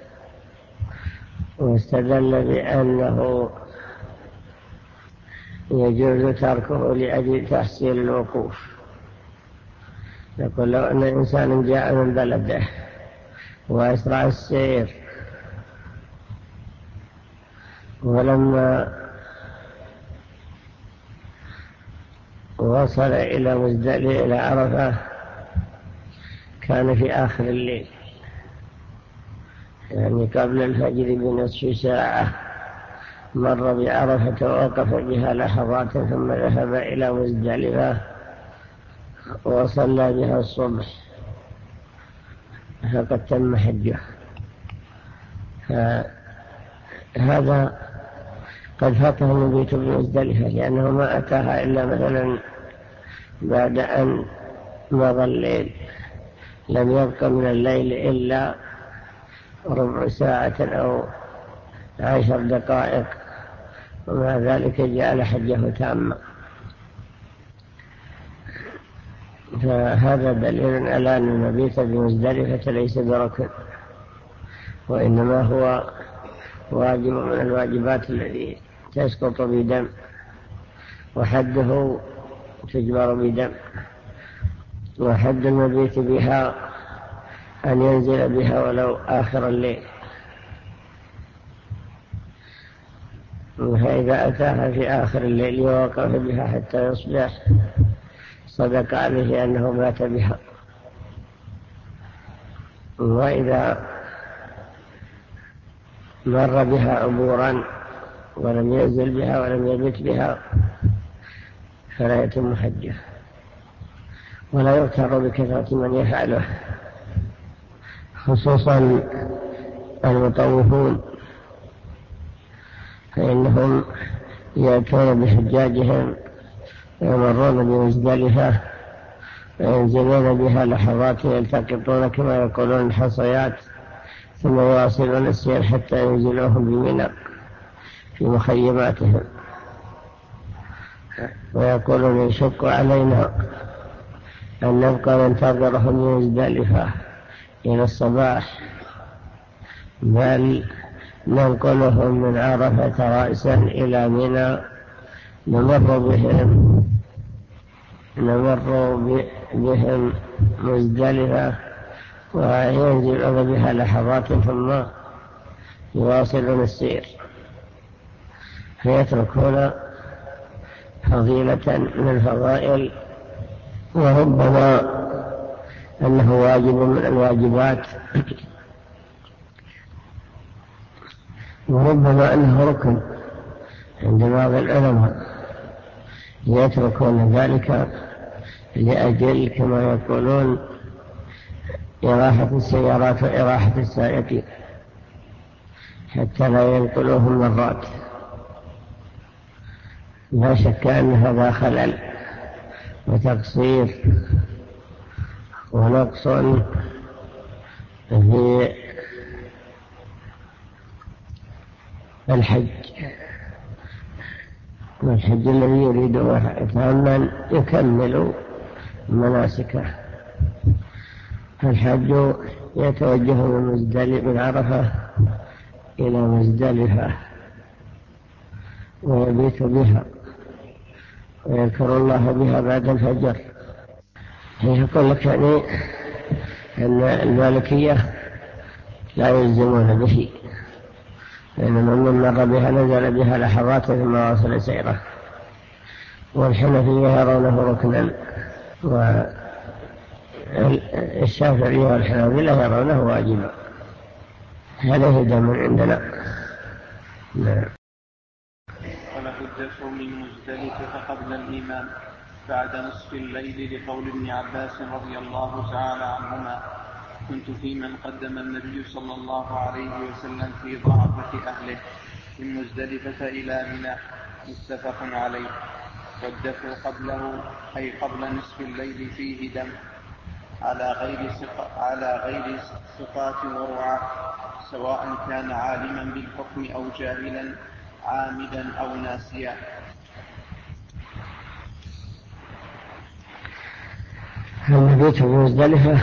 واستدل بأنه يجوز تركه لأجل تحصيل الوقوف. يقول: لو أن إنسان جاء من بلده وأسرع السير ولما وصل إلى عرفة كان في آخر الليل، يعني قبل الفجر بنصف ساعة، مر بعرفة ووقف بها لحظات ثم ذهب إلى مزدلفة وصلى بها الصبح فقد تم حجه. فهذا قد فاته المبيت بمزدلفة، لأنه ما أتاها إلا مثلا بعد أن مضى الليل، لم يبق من الليل إلا ربع ساعة أو 10 دقائق، ومع ذلك جعل حجه تاما. فهذا دليل على أن المبيت بمزدلفة ليس بركن، وإنما هو واجب من الواجبات التي تسقط بدم، وحده تجبر بدم. وحد المبيت بها أن ينزل بها ولو آخر الليل، فإذا أتاها في آخر الليل ووقف بها حتى يصبح صدق عليه أنه مات بها. وإذا مر بها عبورا ولم ينزل بها ولم يبت بها فلا يتم حجه، ولا يغتر بكثرة من يفعله، خصوصا المطوفون، فإنهم يأتون بحجاجهم ويمرون بمزدلفة وينزلون بها لحظات يلتقطون كما يقولون الحصيات، ثم يواصلون السير حتى ينزلوهم بمنى في مخيماتهم، ويقولون: يشق علينا أن نبقى ننتظرهم بمزدلفة إلى الصباح، بل ننقلهم من عرفة رأسا إلى منى، نمر بهم مزدلفة وينزل بها لحظات ثم يواصلون السير، فيتركون فضيلة من الفضائل، وربما أنه واجب من الواجبات، وربما أنه ركن عند بعض العلماء، يتركون ذلك لأجل كما يقولون إراحة السيارات وإراحة السائقين، حتى لا ينقلوهم مرات. لا شك أن هذا خلل وتقصير ونقص في الحج، والحج الذي يريده تاما يكمل مناسكه. الحج يتوجه من عرفة إلى مزدلفة ويبيت بها ويذكر الله بها بعد الفجر. يقول لك يعني أن المالكية لا يلزمون به، لأن من مر بها نزل بها لحظات ثم واصل سيره، والحنفية يرونه ركنا، والشافعية والحنابلة يرونه واجبا. هذا هدى من عندنا. وله الدفع من مزدلفة قبل الإمام بعد نصف الليل، لقول ابن عباس رضي الله تعالى عنهما: كنت في من قدم النبي صلى الله عليه وسلم في ضعفة أهله من مزدلفة إلى منى، متفق عليه. والدفع قبله أي قبل نصف الليل فيه دم على غير سقاة ورعاة، سواء كان عالما بالحكم أو جاهلا، عامدا أو ناسيا. المبيت في مزدلفة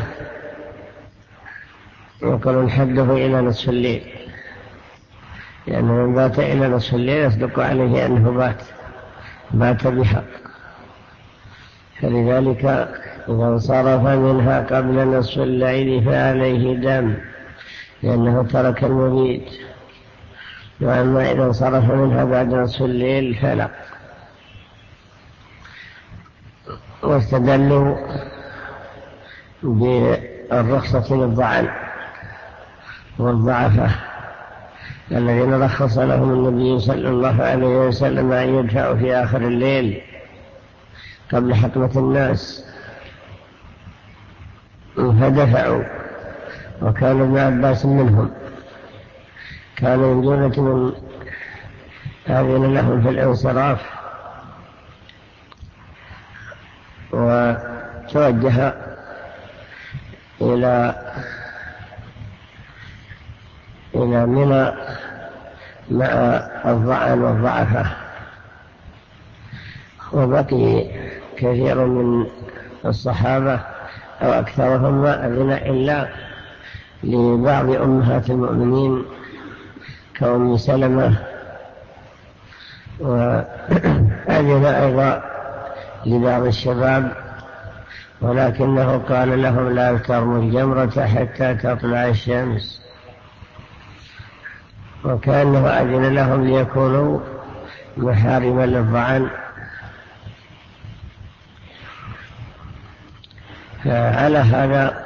يقول الحده إلى نصف الليل، لأن من بات إلى نصف الليل يصدق عليه أنه بات بها، فلذلك إذا انصرف منها قبل نصف الليل فعليه دم، لأنه ترك المبيت. وأما إذا انصرف منها بعد نصف الليل فلا. واستدلوا بالرخصة للضعن والضعفة الذين رخص لهم النبي صلى الله عليه وسلم أن يدفعوا في آخر الليل قبل حكمة الناس، فدفعوا. وكان ابن عباس منهم، كان من جملة من آذن لهم في الانصراف، وتوجه إلى منى مع الضعن والضعفة. وبقي كثير من الصحابة أو أكثرهم ما أذن إلا لبعض أمهات المؤمنين كأم سلمة، وأذن أيضا لبعض الشباب، ولكنه قال لهم لا ترموا الجمرة حتى تطلع الشمس، وكأنه أذن لهم ليكونوا محارما للضعن. فعلى هذا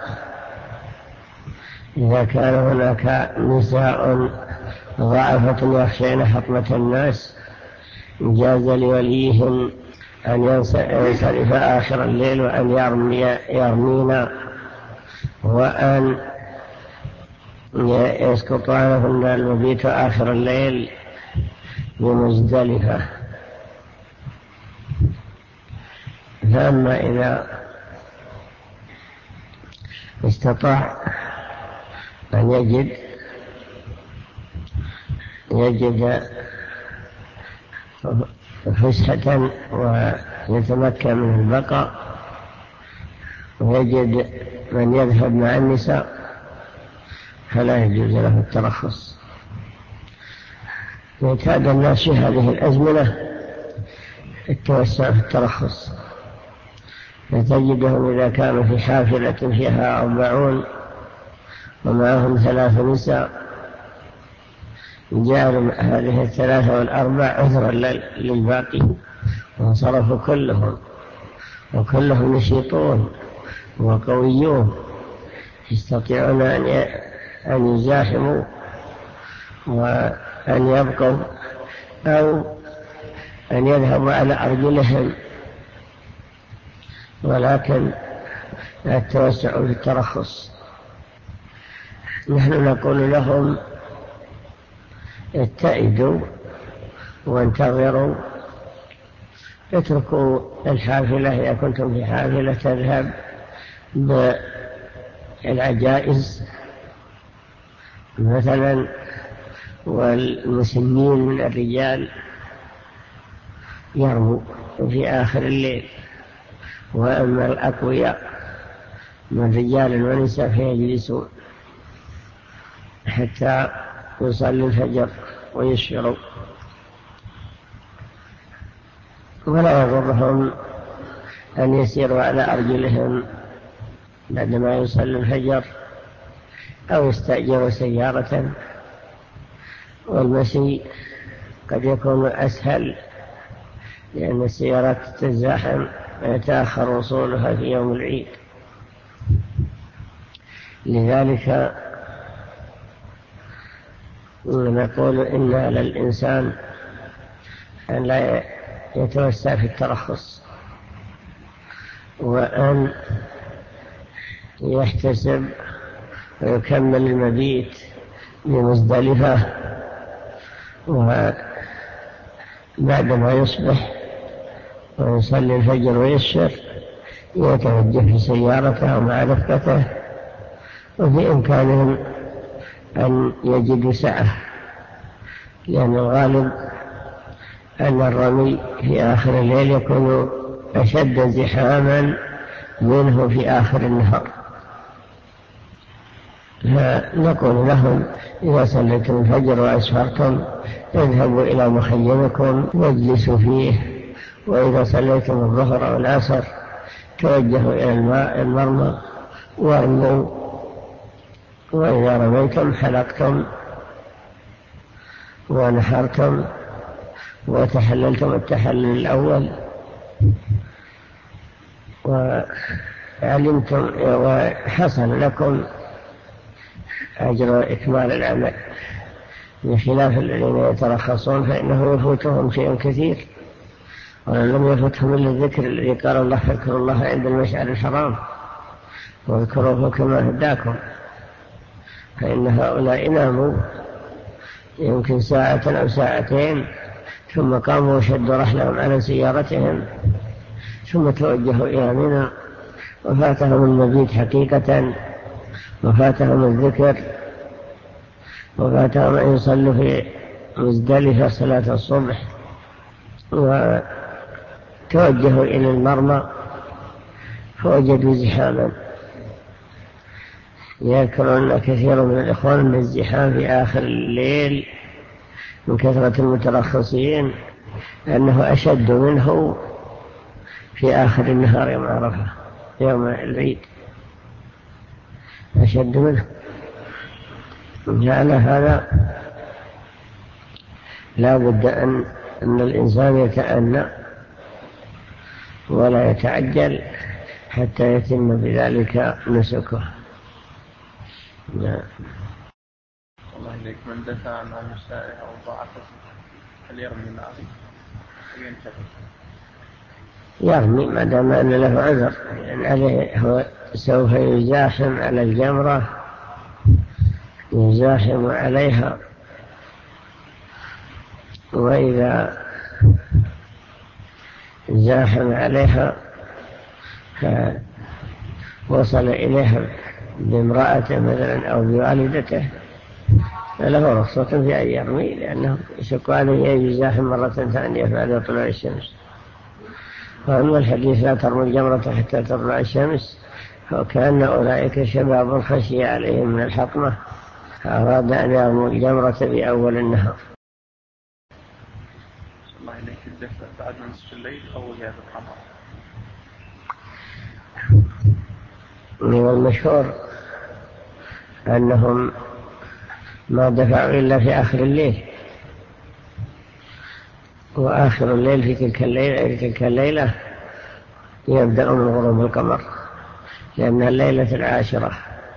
إذا كان هناك نساء ضعفة يخشين حطمة الناس جاز لوليهم أن ينصرف آخر الليل وأن يرمين وأن يسقط عنهن المبيت آخر الليل بمزدلفة. فأما إذا استطاع أن يجد فسحة ويتمكن من البقاء، ويجد من يذهب مع النساء، فلا يجوز له الترخص. يعتاد الناس في هذه الأزمنة التوسع في الترخص، فتجدهم إذا كانوا في حافلة فيها 40 ومعهم 3 نساء، جعلوا هذه 3 والأربع عذرا للباقي، وانصرفوا كلهم، وكلهم نشيطون وقويون يستطيعون أن يزاحموا وأن يبقوا أو أن يذهبوا على أرجلهم، ولكن التوسع في الترخص. نحن نقول لهم اتئدوا وانتظروا، اتركوا الحافلة إذا كنتم في حافلة تذهب بالعجائز مثلا والمسنين من الرجال يرموا في آخر الليل، وأما الأقوياء من رجال ونساء فيجلسون حتى يصلي الفجر ويسفروا، ولا يضرهم أن يسيروا على أرجلهم بعدما يصلي الفجر أو يستأجروا سيارة، والمشي قد يكون أسهل لأن السيارات تتزاحم ويتأخر وصولها في يوم العيد. لذلك نقول إن على الإنسان أن لا يتوسع في الترخص، وأن يحتسب ويكمل المبيت بمزدلفة، وبعدما يصبح ويصلي الفجر ويسفر يتوجه في سيارته ومع رفقته، وفي إمكانهم أن يجدوا سعة، لأن الغالب أن الرمي في آخر الليل يكون أشد زحاما منه في آخر النهار. فنقول لهم إذا صليتم الفجر وأسفرتم اذهبوا إلى مخيمكم واجلسوا فيه، وإذا صليتم الظهر أو العصر توجهوا إلى المرمى وارموا، وإذا رميتم حلقتم ونحرتم وتحللتم التحلل الأول وعلمتم وحصل لكم أجر إكمال العمل، بخلاف الذين يترخصون فإنه يفوتهم شيء كثير، ولم يفوتهم إلا الذكر الذي قال الله فاذكروا الله عند المشعر الحرام واذكروه كما هداكم. فإن هؤلاء ناموا يمكن ساعة أو ساعتين ثم قاموا وشدوا رحلهم على سيارتهم ثم توجهوا إلى منى، وفاتهم المبيت حقيقة، وفاتهم الذكر، وفاتهم أن يصلوا في مزدلفة صلاة الصبح، وتوجهوا إلى المرمى فوجدوا زحاما. يذكرون كثير من الإخوان من الزحام في آخر الليل من كثرة المترخصين أنه أشد منه في آخر النهار يوم عرفة يوم العيد، أشد منه. على هذا لا بد أن الإنسان يتأنى ولا يتعجل حتى يتم بذلك نسكه. الله إليك، من دفع عن السائل أو ضعفه هل يرمي معه يرمي ما دام أن له عذر، يعني عليه هو سوف يزاحم على الجمرة، يزاحم عليها، وإذا زاحم عليها فوصل إليها بامرأته مثلا أو بوالدته فله رخصة في أن يرمي، لأنه يشق عليه أن يزاحم مرة ثانية بعد طلوع الشمس. وأما الحديث لا ترموا الجمرة حتى تطلع الشمس، فكأن أولئك شباب خشي عليهم من الحطمة فأراد أن يرموا الجمرة بأول النهار. الله إليك، الدفع بعد نصف الليل أو غياب القمر؟ من المشهور أنهم ما دفعوا إلا في آخر الليل، وآخر الليل في تلك الليلة يبدأ من غروب القمر، لأنها الليلة العاشرة،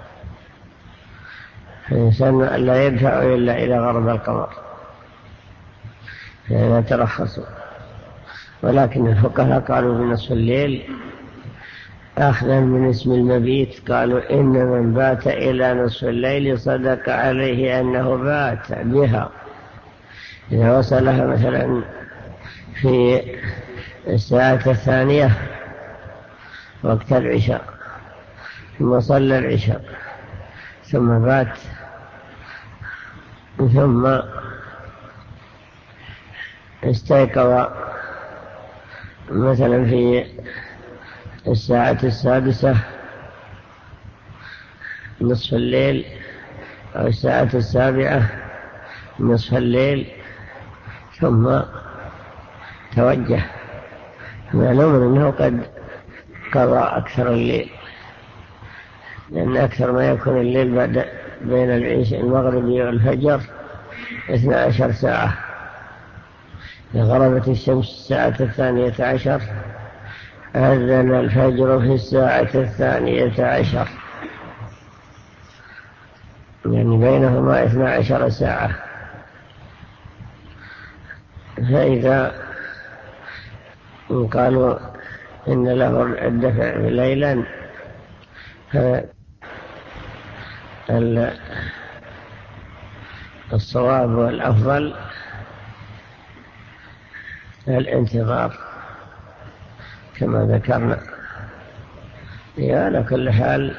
فالإنسان لا يدفع إلا إلى غرب القمر فإذا ترخصوا. ولكن الفقهاء قالوا بنصف الليل أخذا من اسم المبيت، قالوا إن من بات إلى نصف الليل صدق عليه أنه بات بها. إذا وصلها مثلا في الساعة 2 وقت العشاء ثم صلى العشاء ثم بات ثم استيقظ مثلا في الساعة 6 نصف الليل أو الساعة 7 نصف الليل ثم توجه. معلوم أنه قد قضى أكثر الليل، لأن أكثر ما يكون الليل بعد بين العشاء المغربي والفجر 12 ساعة. إذا غربت الشمس الساعة 12 أذن الفجر في الساعة 12، يعني بينهما 12 ساعة. فإذا قالوا إن له الدفع ليلا الصواب والأفضل الانتظار كما ذكرنا. على كل حال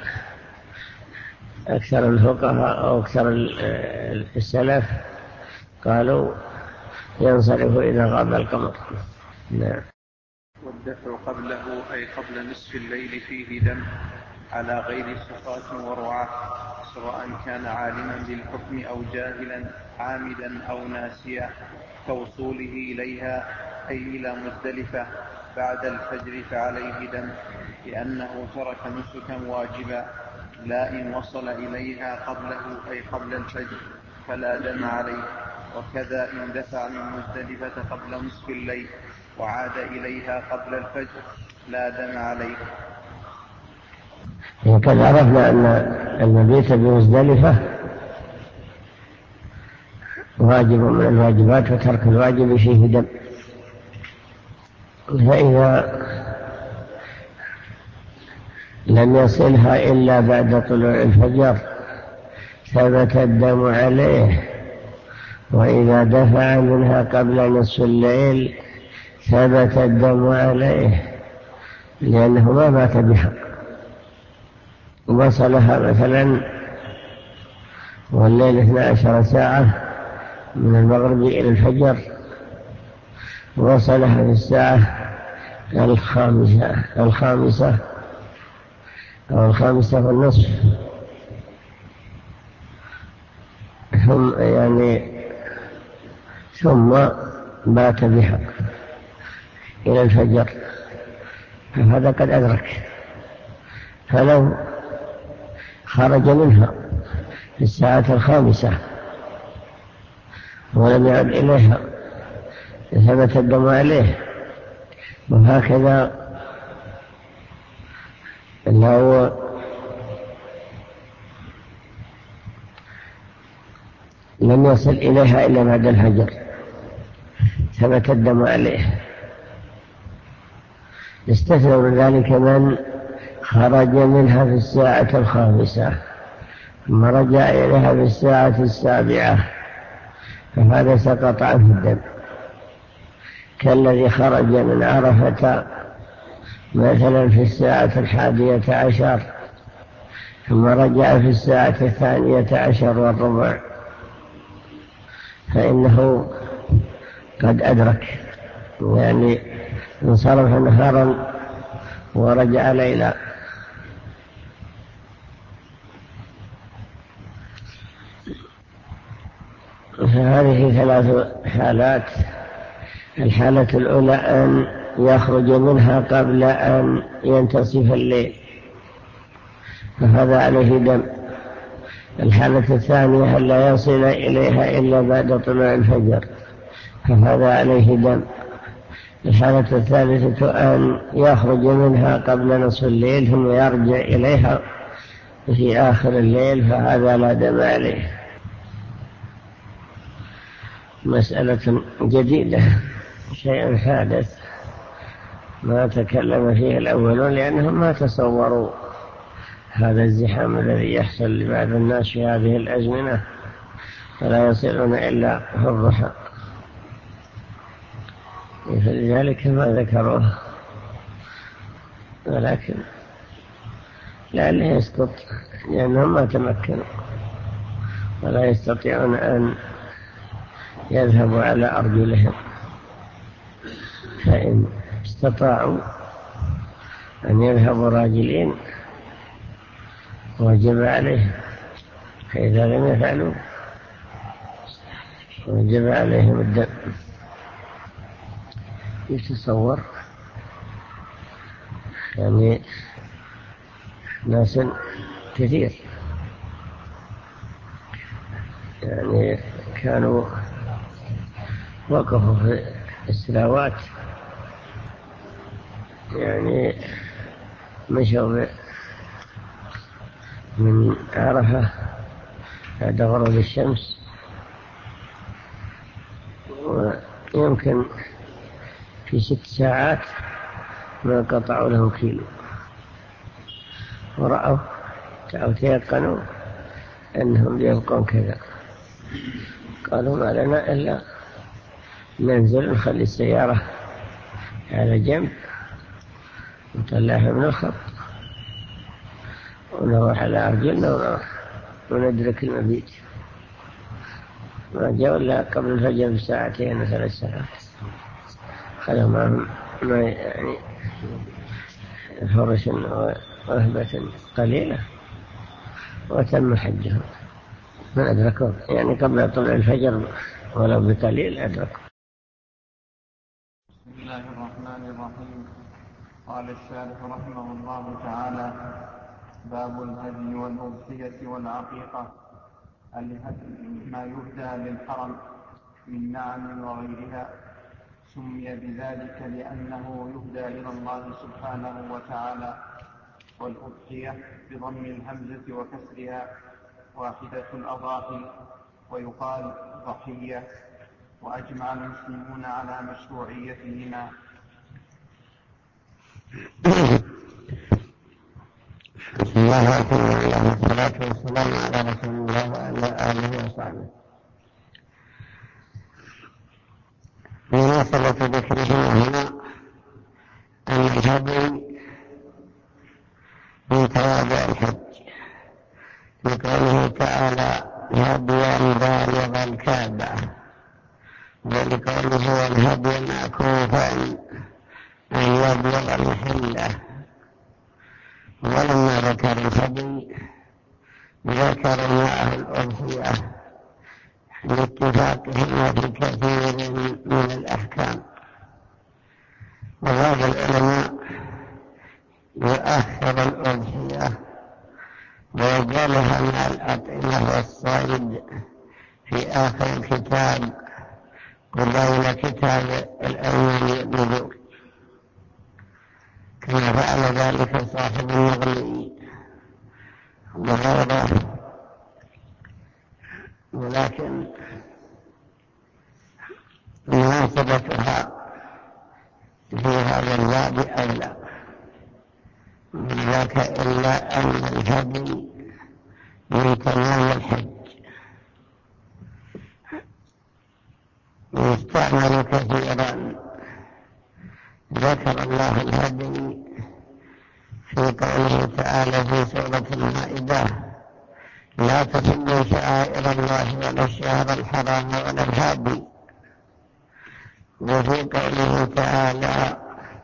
أكثر الفقهاء أو أكثر السلف قالوا ينصرف إذا غاب القمر. نعم. والدفع قبله أي قبل نصف الليل فيه دم على غير سقاة ورعاة، سواء كان عالما بالحكم أو جاهلا عامدا أو ناسيا، كوصوله إليها أي إلى مزدلفة بعد الفجر فعليه دم، لأنه ترك نسكا واجبا. لا إن وصل إليها قبله أي قبل الفجر فلا دم عليه. وكذا إن دفع من مزدلفة قبل نصف الليل وعاد إليها قبل الفجر لا دم عليه. وقد عرفنا أن المبيت بمزدلفة واجب من الواجبات، وترك الواجب فيه دم. فإذا لم يصلها إلا بعد طلوع الفجر ثبت الدم عليه، وإذا دفع منها قبل نصف الليل ثبت الدم عليه، لأنه ما مات بها. وصلها مثلا والليل 12 ساعة من المغرب إلى الفجر، وصلها في الساعة 5 أو 5:30، ثم بات بها إلى الفجر، فهذا قد أدرك. فلو خرج منها في الساعة 5 ولم يعد إليها ثبت الدم عليه. وهكذا لو لم يصل إليها إلا بعد الفجر ثبت الدم عليه. يستثنى من ذلك من خرج منها في الساعة 5 ثم رجع إليها في الساعة 7، فهذا سقط عنه الدم، كالذي خرج من عرفة مثلا في الساعة 11 ثم رجع في الساعة 12:15، فإنه قد أدرك، يعني انصرف نهارا ورجع ليلا. فهذه 3 حالات. الحالة الأولى أن يخرج منها قبل أن ينتصف الليل، فهذا عليه دم. الحالة الثانية أن لا يصل إليها إلا بعد طلوع الفجر، فهذا عليه دم. الحالة الثالثة أن يخرج منها قبل نصف الليل ثم يرجع إليها في آخر الليل، فهذا لا دم عليه. مسألة جديدة، شيء حادث ما تكلم فيه الأولون، لأنهم ما تصوروا هذا الزحام الذي يحصل لبعض الناس في هذه الأزمنة، فلا يصلون إلا في الضحى، فلذلك ما ذكروه. ولكن لعله يسقط لأنهم ما تمكنوا ولا يستطيعون أن يذهبوا على أرجلهم. فإن استطاعوا أن يذهبوا راجلين وجب عليه، فإذا لم يفعلوا وجب عليهم الدم. يتصور يعني ناس كثير يعني كانوا وقفوا في السلاوات، يعني مشوا من عرفة بعد غروب الشمس، ويمكن في 6 ساعات ما قطعوا لهم كيلو، ورأوا تيقنوا أنهم يبقون كذا، قالوا ما لنا إلا ننزل نخلي السيارة على جنب نطلعها من الخط ونروح على أرجلنا وندرك المبيت. ما جاءوا إلا قبل الفجر بساعتين و 3 ساعات، خلوا معهم ما يعني فرش ورهبة قليلة وتم حجهم. ما أدركوا يعني قبل طلوع الفجر ولو بقليل أدركوا. بسم الله الرحمن الرحيم. قال الشارح رحمه الله تعالى: باب الهدي والأضحية والعقيقة. الهدي ما يهدى للحرم من نعم وغيرها، سمي بذلك لأنه يهدى إلى الله سبحانه وتعالى. والأضحية بضم الهمزة وكسرها واحدة الأضاحي، ويقال ضحية. وأجمع المسلمون على مشروعيتهما. بسم الله والحمد لله والصلاة والسلام على رسول الله وعلى آله وصحبه. مناسبة ذكره هنا أن الهدي من توابع الحج، لقوله تعالى: هديا بالغ الكعبة، ولقوله: والهدي معكوفا أن يبلغ المحلة. ولما ذكر الهدي ذكر معه الأضحية لاتفاقهما في كثير من الأحكام. وبعض العلماء يؤخر الأضحية ويجعلها مع الأطعمة والصيد في آخر الكتاب قبيل كتاب الأيمان والنذور، كما فعل ذلك صاحب المغني وغيره. ولكن مناسبتها في هذا الباب أولى من ذاك، إلا أن الهدي من تمام الحج يستعمل كثيرا. ذكر الله الهدي في قوله تعالى في سورة المائدة: لا تحلوا شعائر الله ولا الشهر الحرام ولا الهادي. وفي قوله تعالى: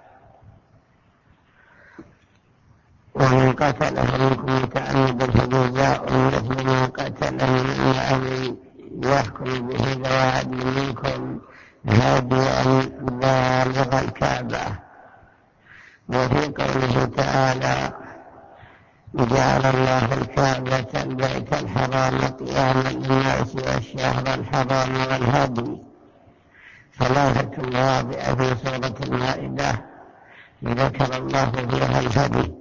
ومن قتله منكم متعمدا فجزاء مثل ما قتل من النعم يحكم به ذوي عدل منكم هديا بالغ الكعبة. وفي قوله تعالى: جعل الله الكعبة البيت الحرام قياما للناس والشهر الحرام والهدي. 3 مواضع في سورة المائدة ذكر الله فيها الهدي،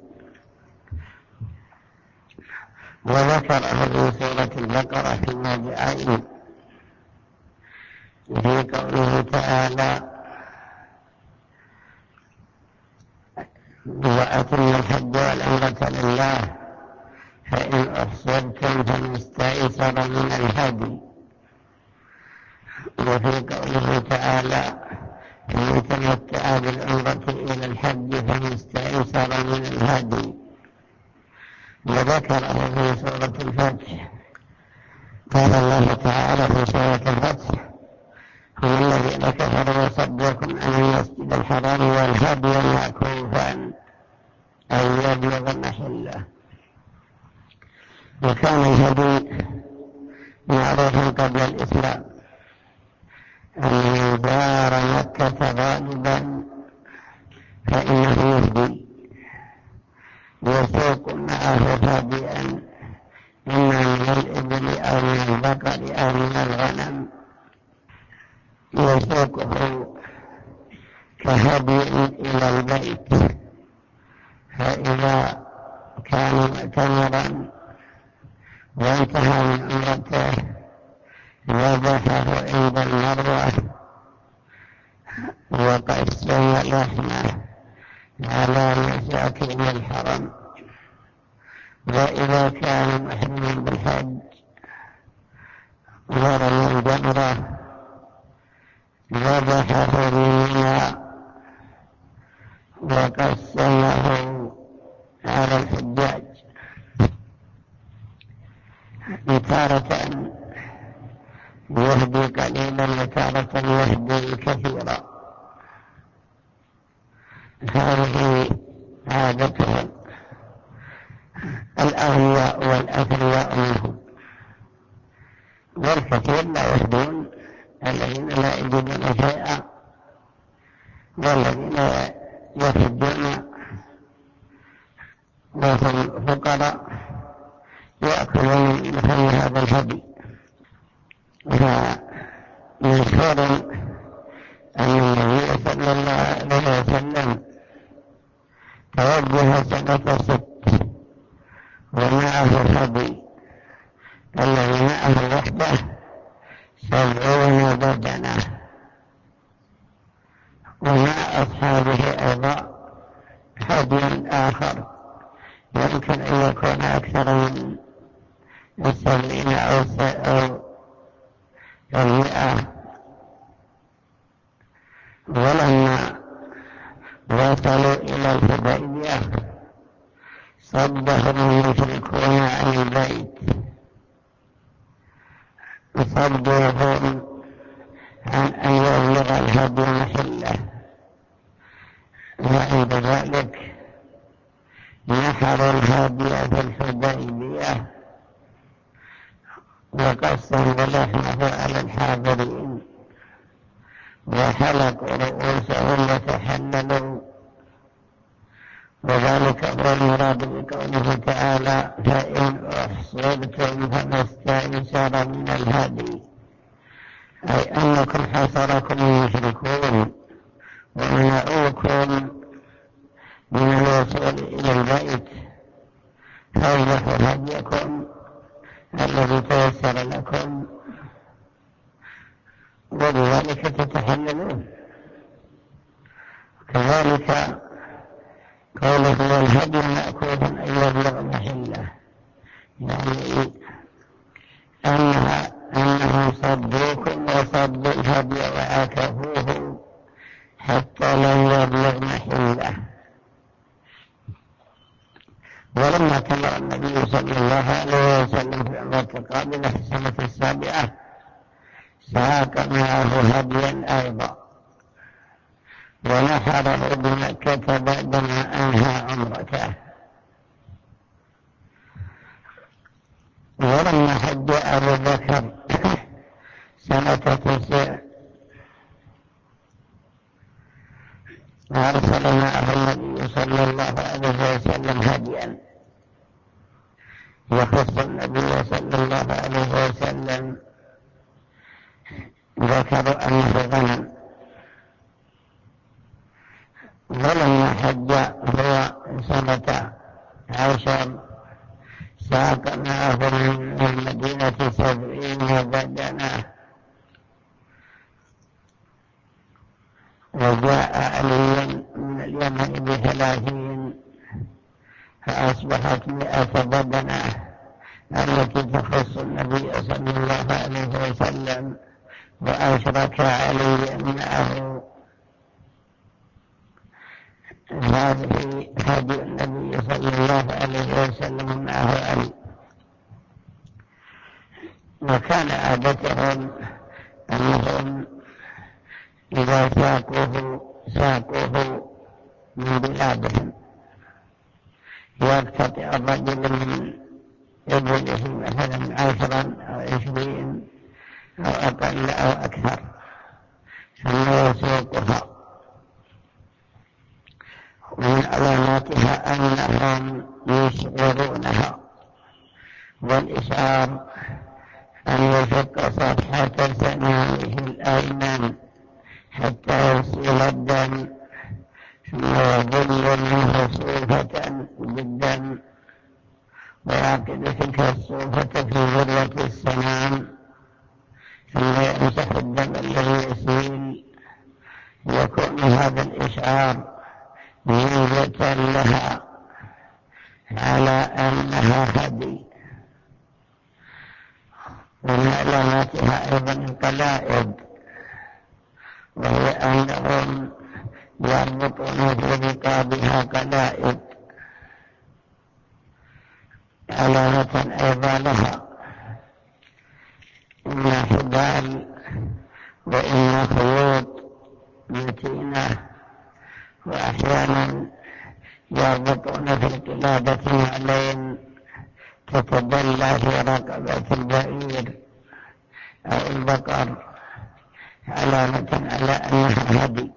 وذكره في سورة البقرة في موضعين، في قوله تعالى: وأتم الحج والعمرة لله فإن أحصرتم فما استيسر من الهدي. وفي قوله تعالى: فمن تمتع بالعمرة إلى الحج فما استيسر من الهدي. وذكره في سورة الفتح، قال الله تعالى في سورة الفتح: هم الذين كفروا وصدوكم عن المسجد الحرام والهدي معكوفا أن يبلغ محله. وكان الهدي معروفا قبل الإسلام، أن زار مكة غالبا فإنه يهدي يسوق معه هديا إما من الإبل أو من البقر أو من الغنم، يسوقه كهدي إلى البيت. فإذا كان معتمرا وانتهى من عمرته ذبحه عند المروة وقسم لحمه على مساكين الحرم. وإذا كان محرما بالحج ورمى الجمرة ذبحه بمنى وقسمه على الحجاج، تارة يهدي قليلا وتارة يهدي كثيرا. هذه عادتهم الأغنياء والأثرياء منهم، والكثير لا يهدون، الذين لا يجدون شيئا، والذين يحجون وهم فقراء يأكلون من لحم هذا الهدي. فمشهور أن النبي صلى الله عليه وسلم توجه سنة 6 ومعه هدي، الذي معه وحده 70 بدنة، ومع أصحابه أيضا هدي آخر يمكن أن يكون أكثر من 70 أو 100. ولما وصلوا إلى الحديبية صدهم المشركون عن البيت، صدوهم عن أن يبلغ الهدي محله، وعند ذلك نحروا الهدي في الحديبية وقسموا لحمه على الحاضرين وحلقوا رؤوسهم وتحللوا. وذلك هو المراد بقوله تعالى: فإن أحصرتم فما استيسر من الهدي، أي أنكم حصركم المشركون ومنعوكم من الوصول إلى البيت، فاذبحوا هديكم الذي تيسر لكم وبذلك تتحللون. كذلك قوله والهدي مأكول أن يبلغ محله، يعني أنهم صدوكم وصدوا الهدي وعاكفوه حتى لم يبلغ محله. ولما تمر النبي صلى الله عليه وسلم في عمرة القابلة في السنة 7 ساق معه هديا أيضا ونحره بمكة بعدما أنهى عمرته. ولما حج أبو بكر سنة 9 أرسل معه النبي صلى الله عليه وسلم هديا يخص النبي صلى الله عليه وسلم، ذكروا أنه غنم. ولما حج هو سنة 10 ساق معه من المدينة 70 بدنة، وجاء علي من اليمن ب30 فأصبحت 100 بدنة التي تخص النبي صلى الله عليه وسلم، وأشرك علي معه. هذه هدي النبي صلى الله عليه وسلم معه علي. وكان عادتهم أنهم إذا ساقوه من بلادهم، يقتطع الرجل من إبله مثلا 10 أو 20 أو أقل أو أكثر، ثم يسوقها. ومن علاماتها أنهم يشعرونها، والإشعار أن يشق صفحة سنامه الأيمن حتى يصل الدم، ثم يبل منه صوفة بالدم، ويعقد تلك الصوفة في ذروة السنام، ثم يمسح الدم الذي يسيل. يكون هذا الإشعار ميزة لها على أنها هدي. ومن علاماتها أيضا القلائد، وهي أنهم يربطون في رقابها قلائد، علامة أيضا لها، إما حبال وإما خيوط متينة. وأحيانا يربطون في القلادة نعلين تتدلى في رقبة البعير أو البقر، علامة على أنها هدي،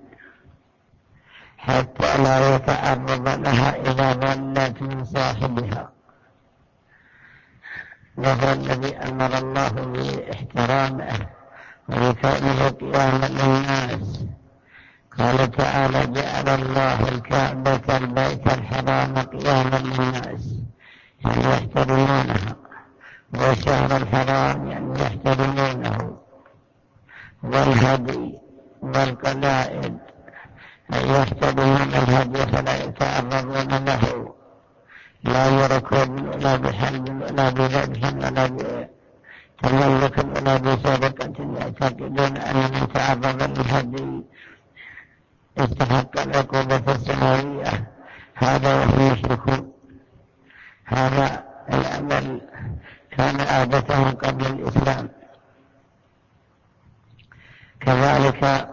حتى لا يتعرض لها إذا ضلت من صاحبها. وهو الذي أمر الله باحترامه وبكونه قياما للناس. قال تعالى: جعل الله الكعبة البيت الحرام قياما للناس، يعني يحترمونها، والشهر الحرام يعني يحترمونه، والهدي والقلائد يحترمون الهدي فلا يتعرضون له، لا يركضون ولا بحلب ولا بذبح ولا بتملك ولا بسرقة، يعتقدون أن من تعرض للهدي استحق العقوبة السماوية. هذا وهم يشركون. هذا العمل كان عادتهم قبل الإسلام. كذلك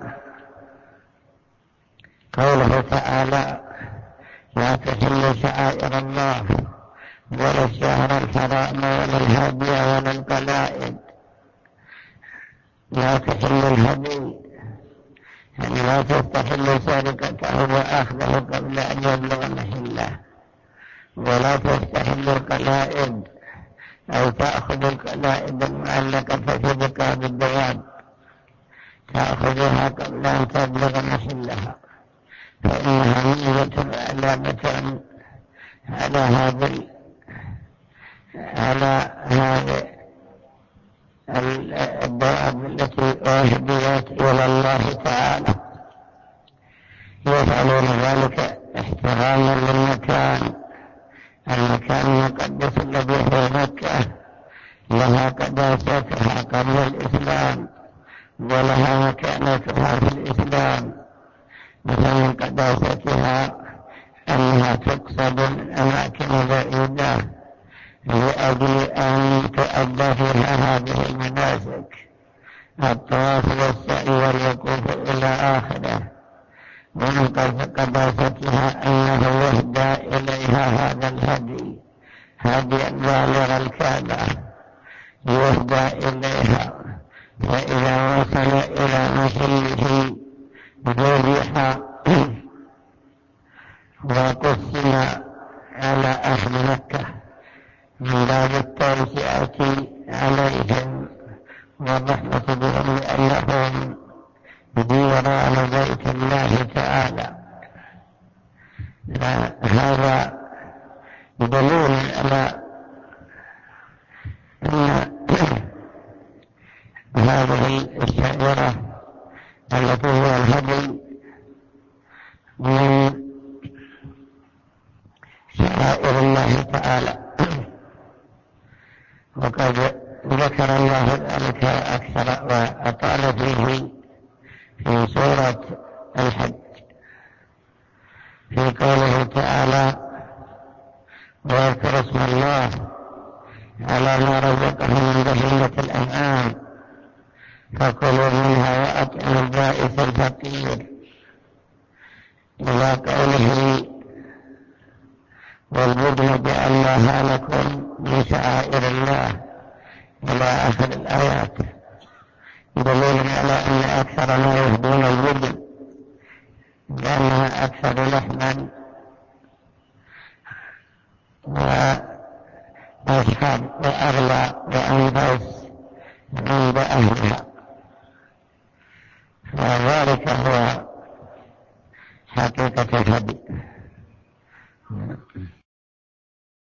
قوله تعالى: لا تحل شعائر الله ولا الشهر الحرام ولا الهدي ولا القلائد. لا تحل الهدي يعني لا تستحل سرقته وأخذه قبل أن يبلغ محله، ولا تستحل القلائد أو تأخذ القلائد المعلقة في رقاب الدواب، تأخذها قبل أن تبلغ محلها، فإنها ميزة وعلامة على هذه الدواب التي أهديت إلى الله تعالى. يفعلون ذلك احتراما للمكان، المكان المقدس الذي هو مكة لها قداستها قبل الإسلام ولها مكانتها في الإسلام. مثل من قداستها أنها تقصد من أماكن بعيدة لأجل أن تؤدى فيها هذه المناسك، الطواف والسعي والوقوف إلى آخره. ومن قداستها أنه يهدى إليها هذا الهدي، هدي بالغ الكعبة، يهدى إليها، فإذا وصل إلى محله ذبح وقسم على أهل مكة من باب التوسعة عليهم والرحمة بهم لأنهم جيران بيت الله تعالى. هذا دليل على أن هذه الشعيرة التي هي الهدي من شعائر الله تعالى، وقد ذكر الله ذلك أكثر وأطال فيه في سورة الحج في قوله تعالى: ويذكر اسم الله على ما رزقهم من بهيمة الأنعام فكلوا منها وأطعموا البائس الفقير، إلى قوله: والبدن جعلناها لكم من شعائر الله إلى آخر الآيات، دليل على أن أكثر ما يهدون البدن لأنها أكثر لحما وأشهر وأغلى وأنفس عند أهلها، وذلك هو حقيقة الهدي.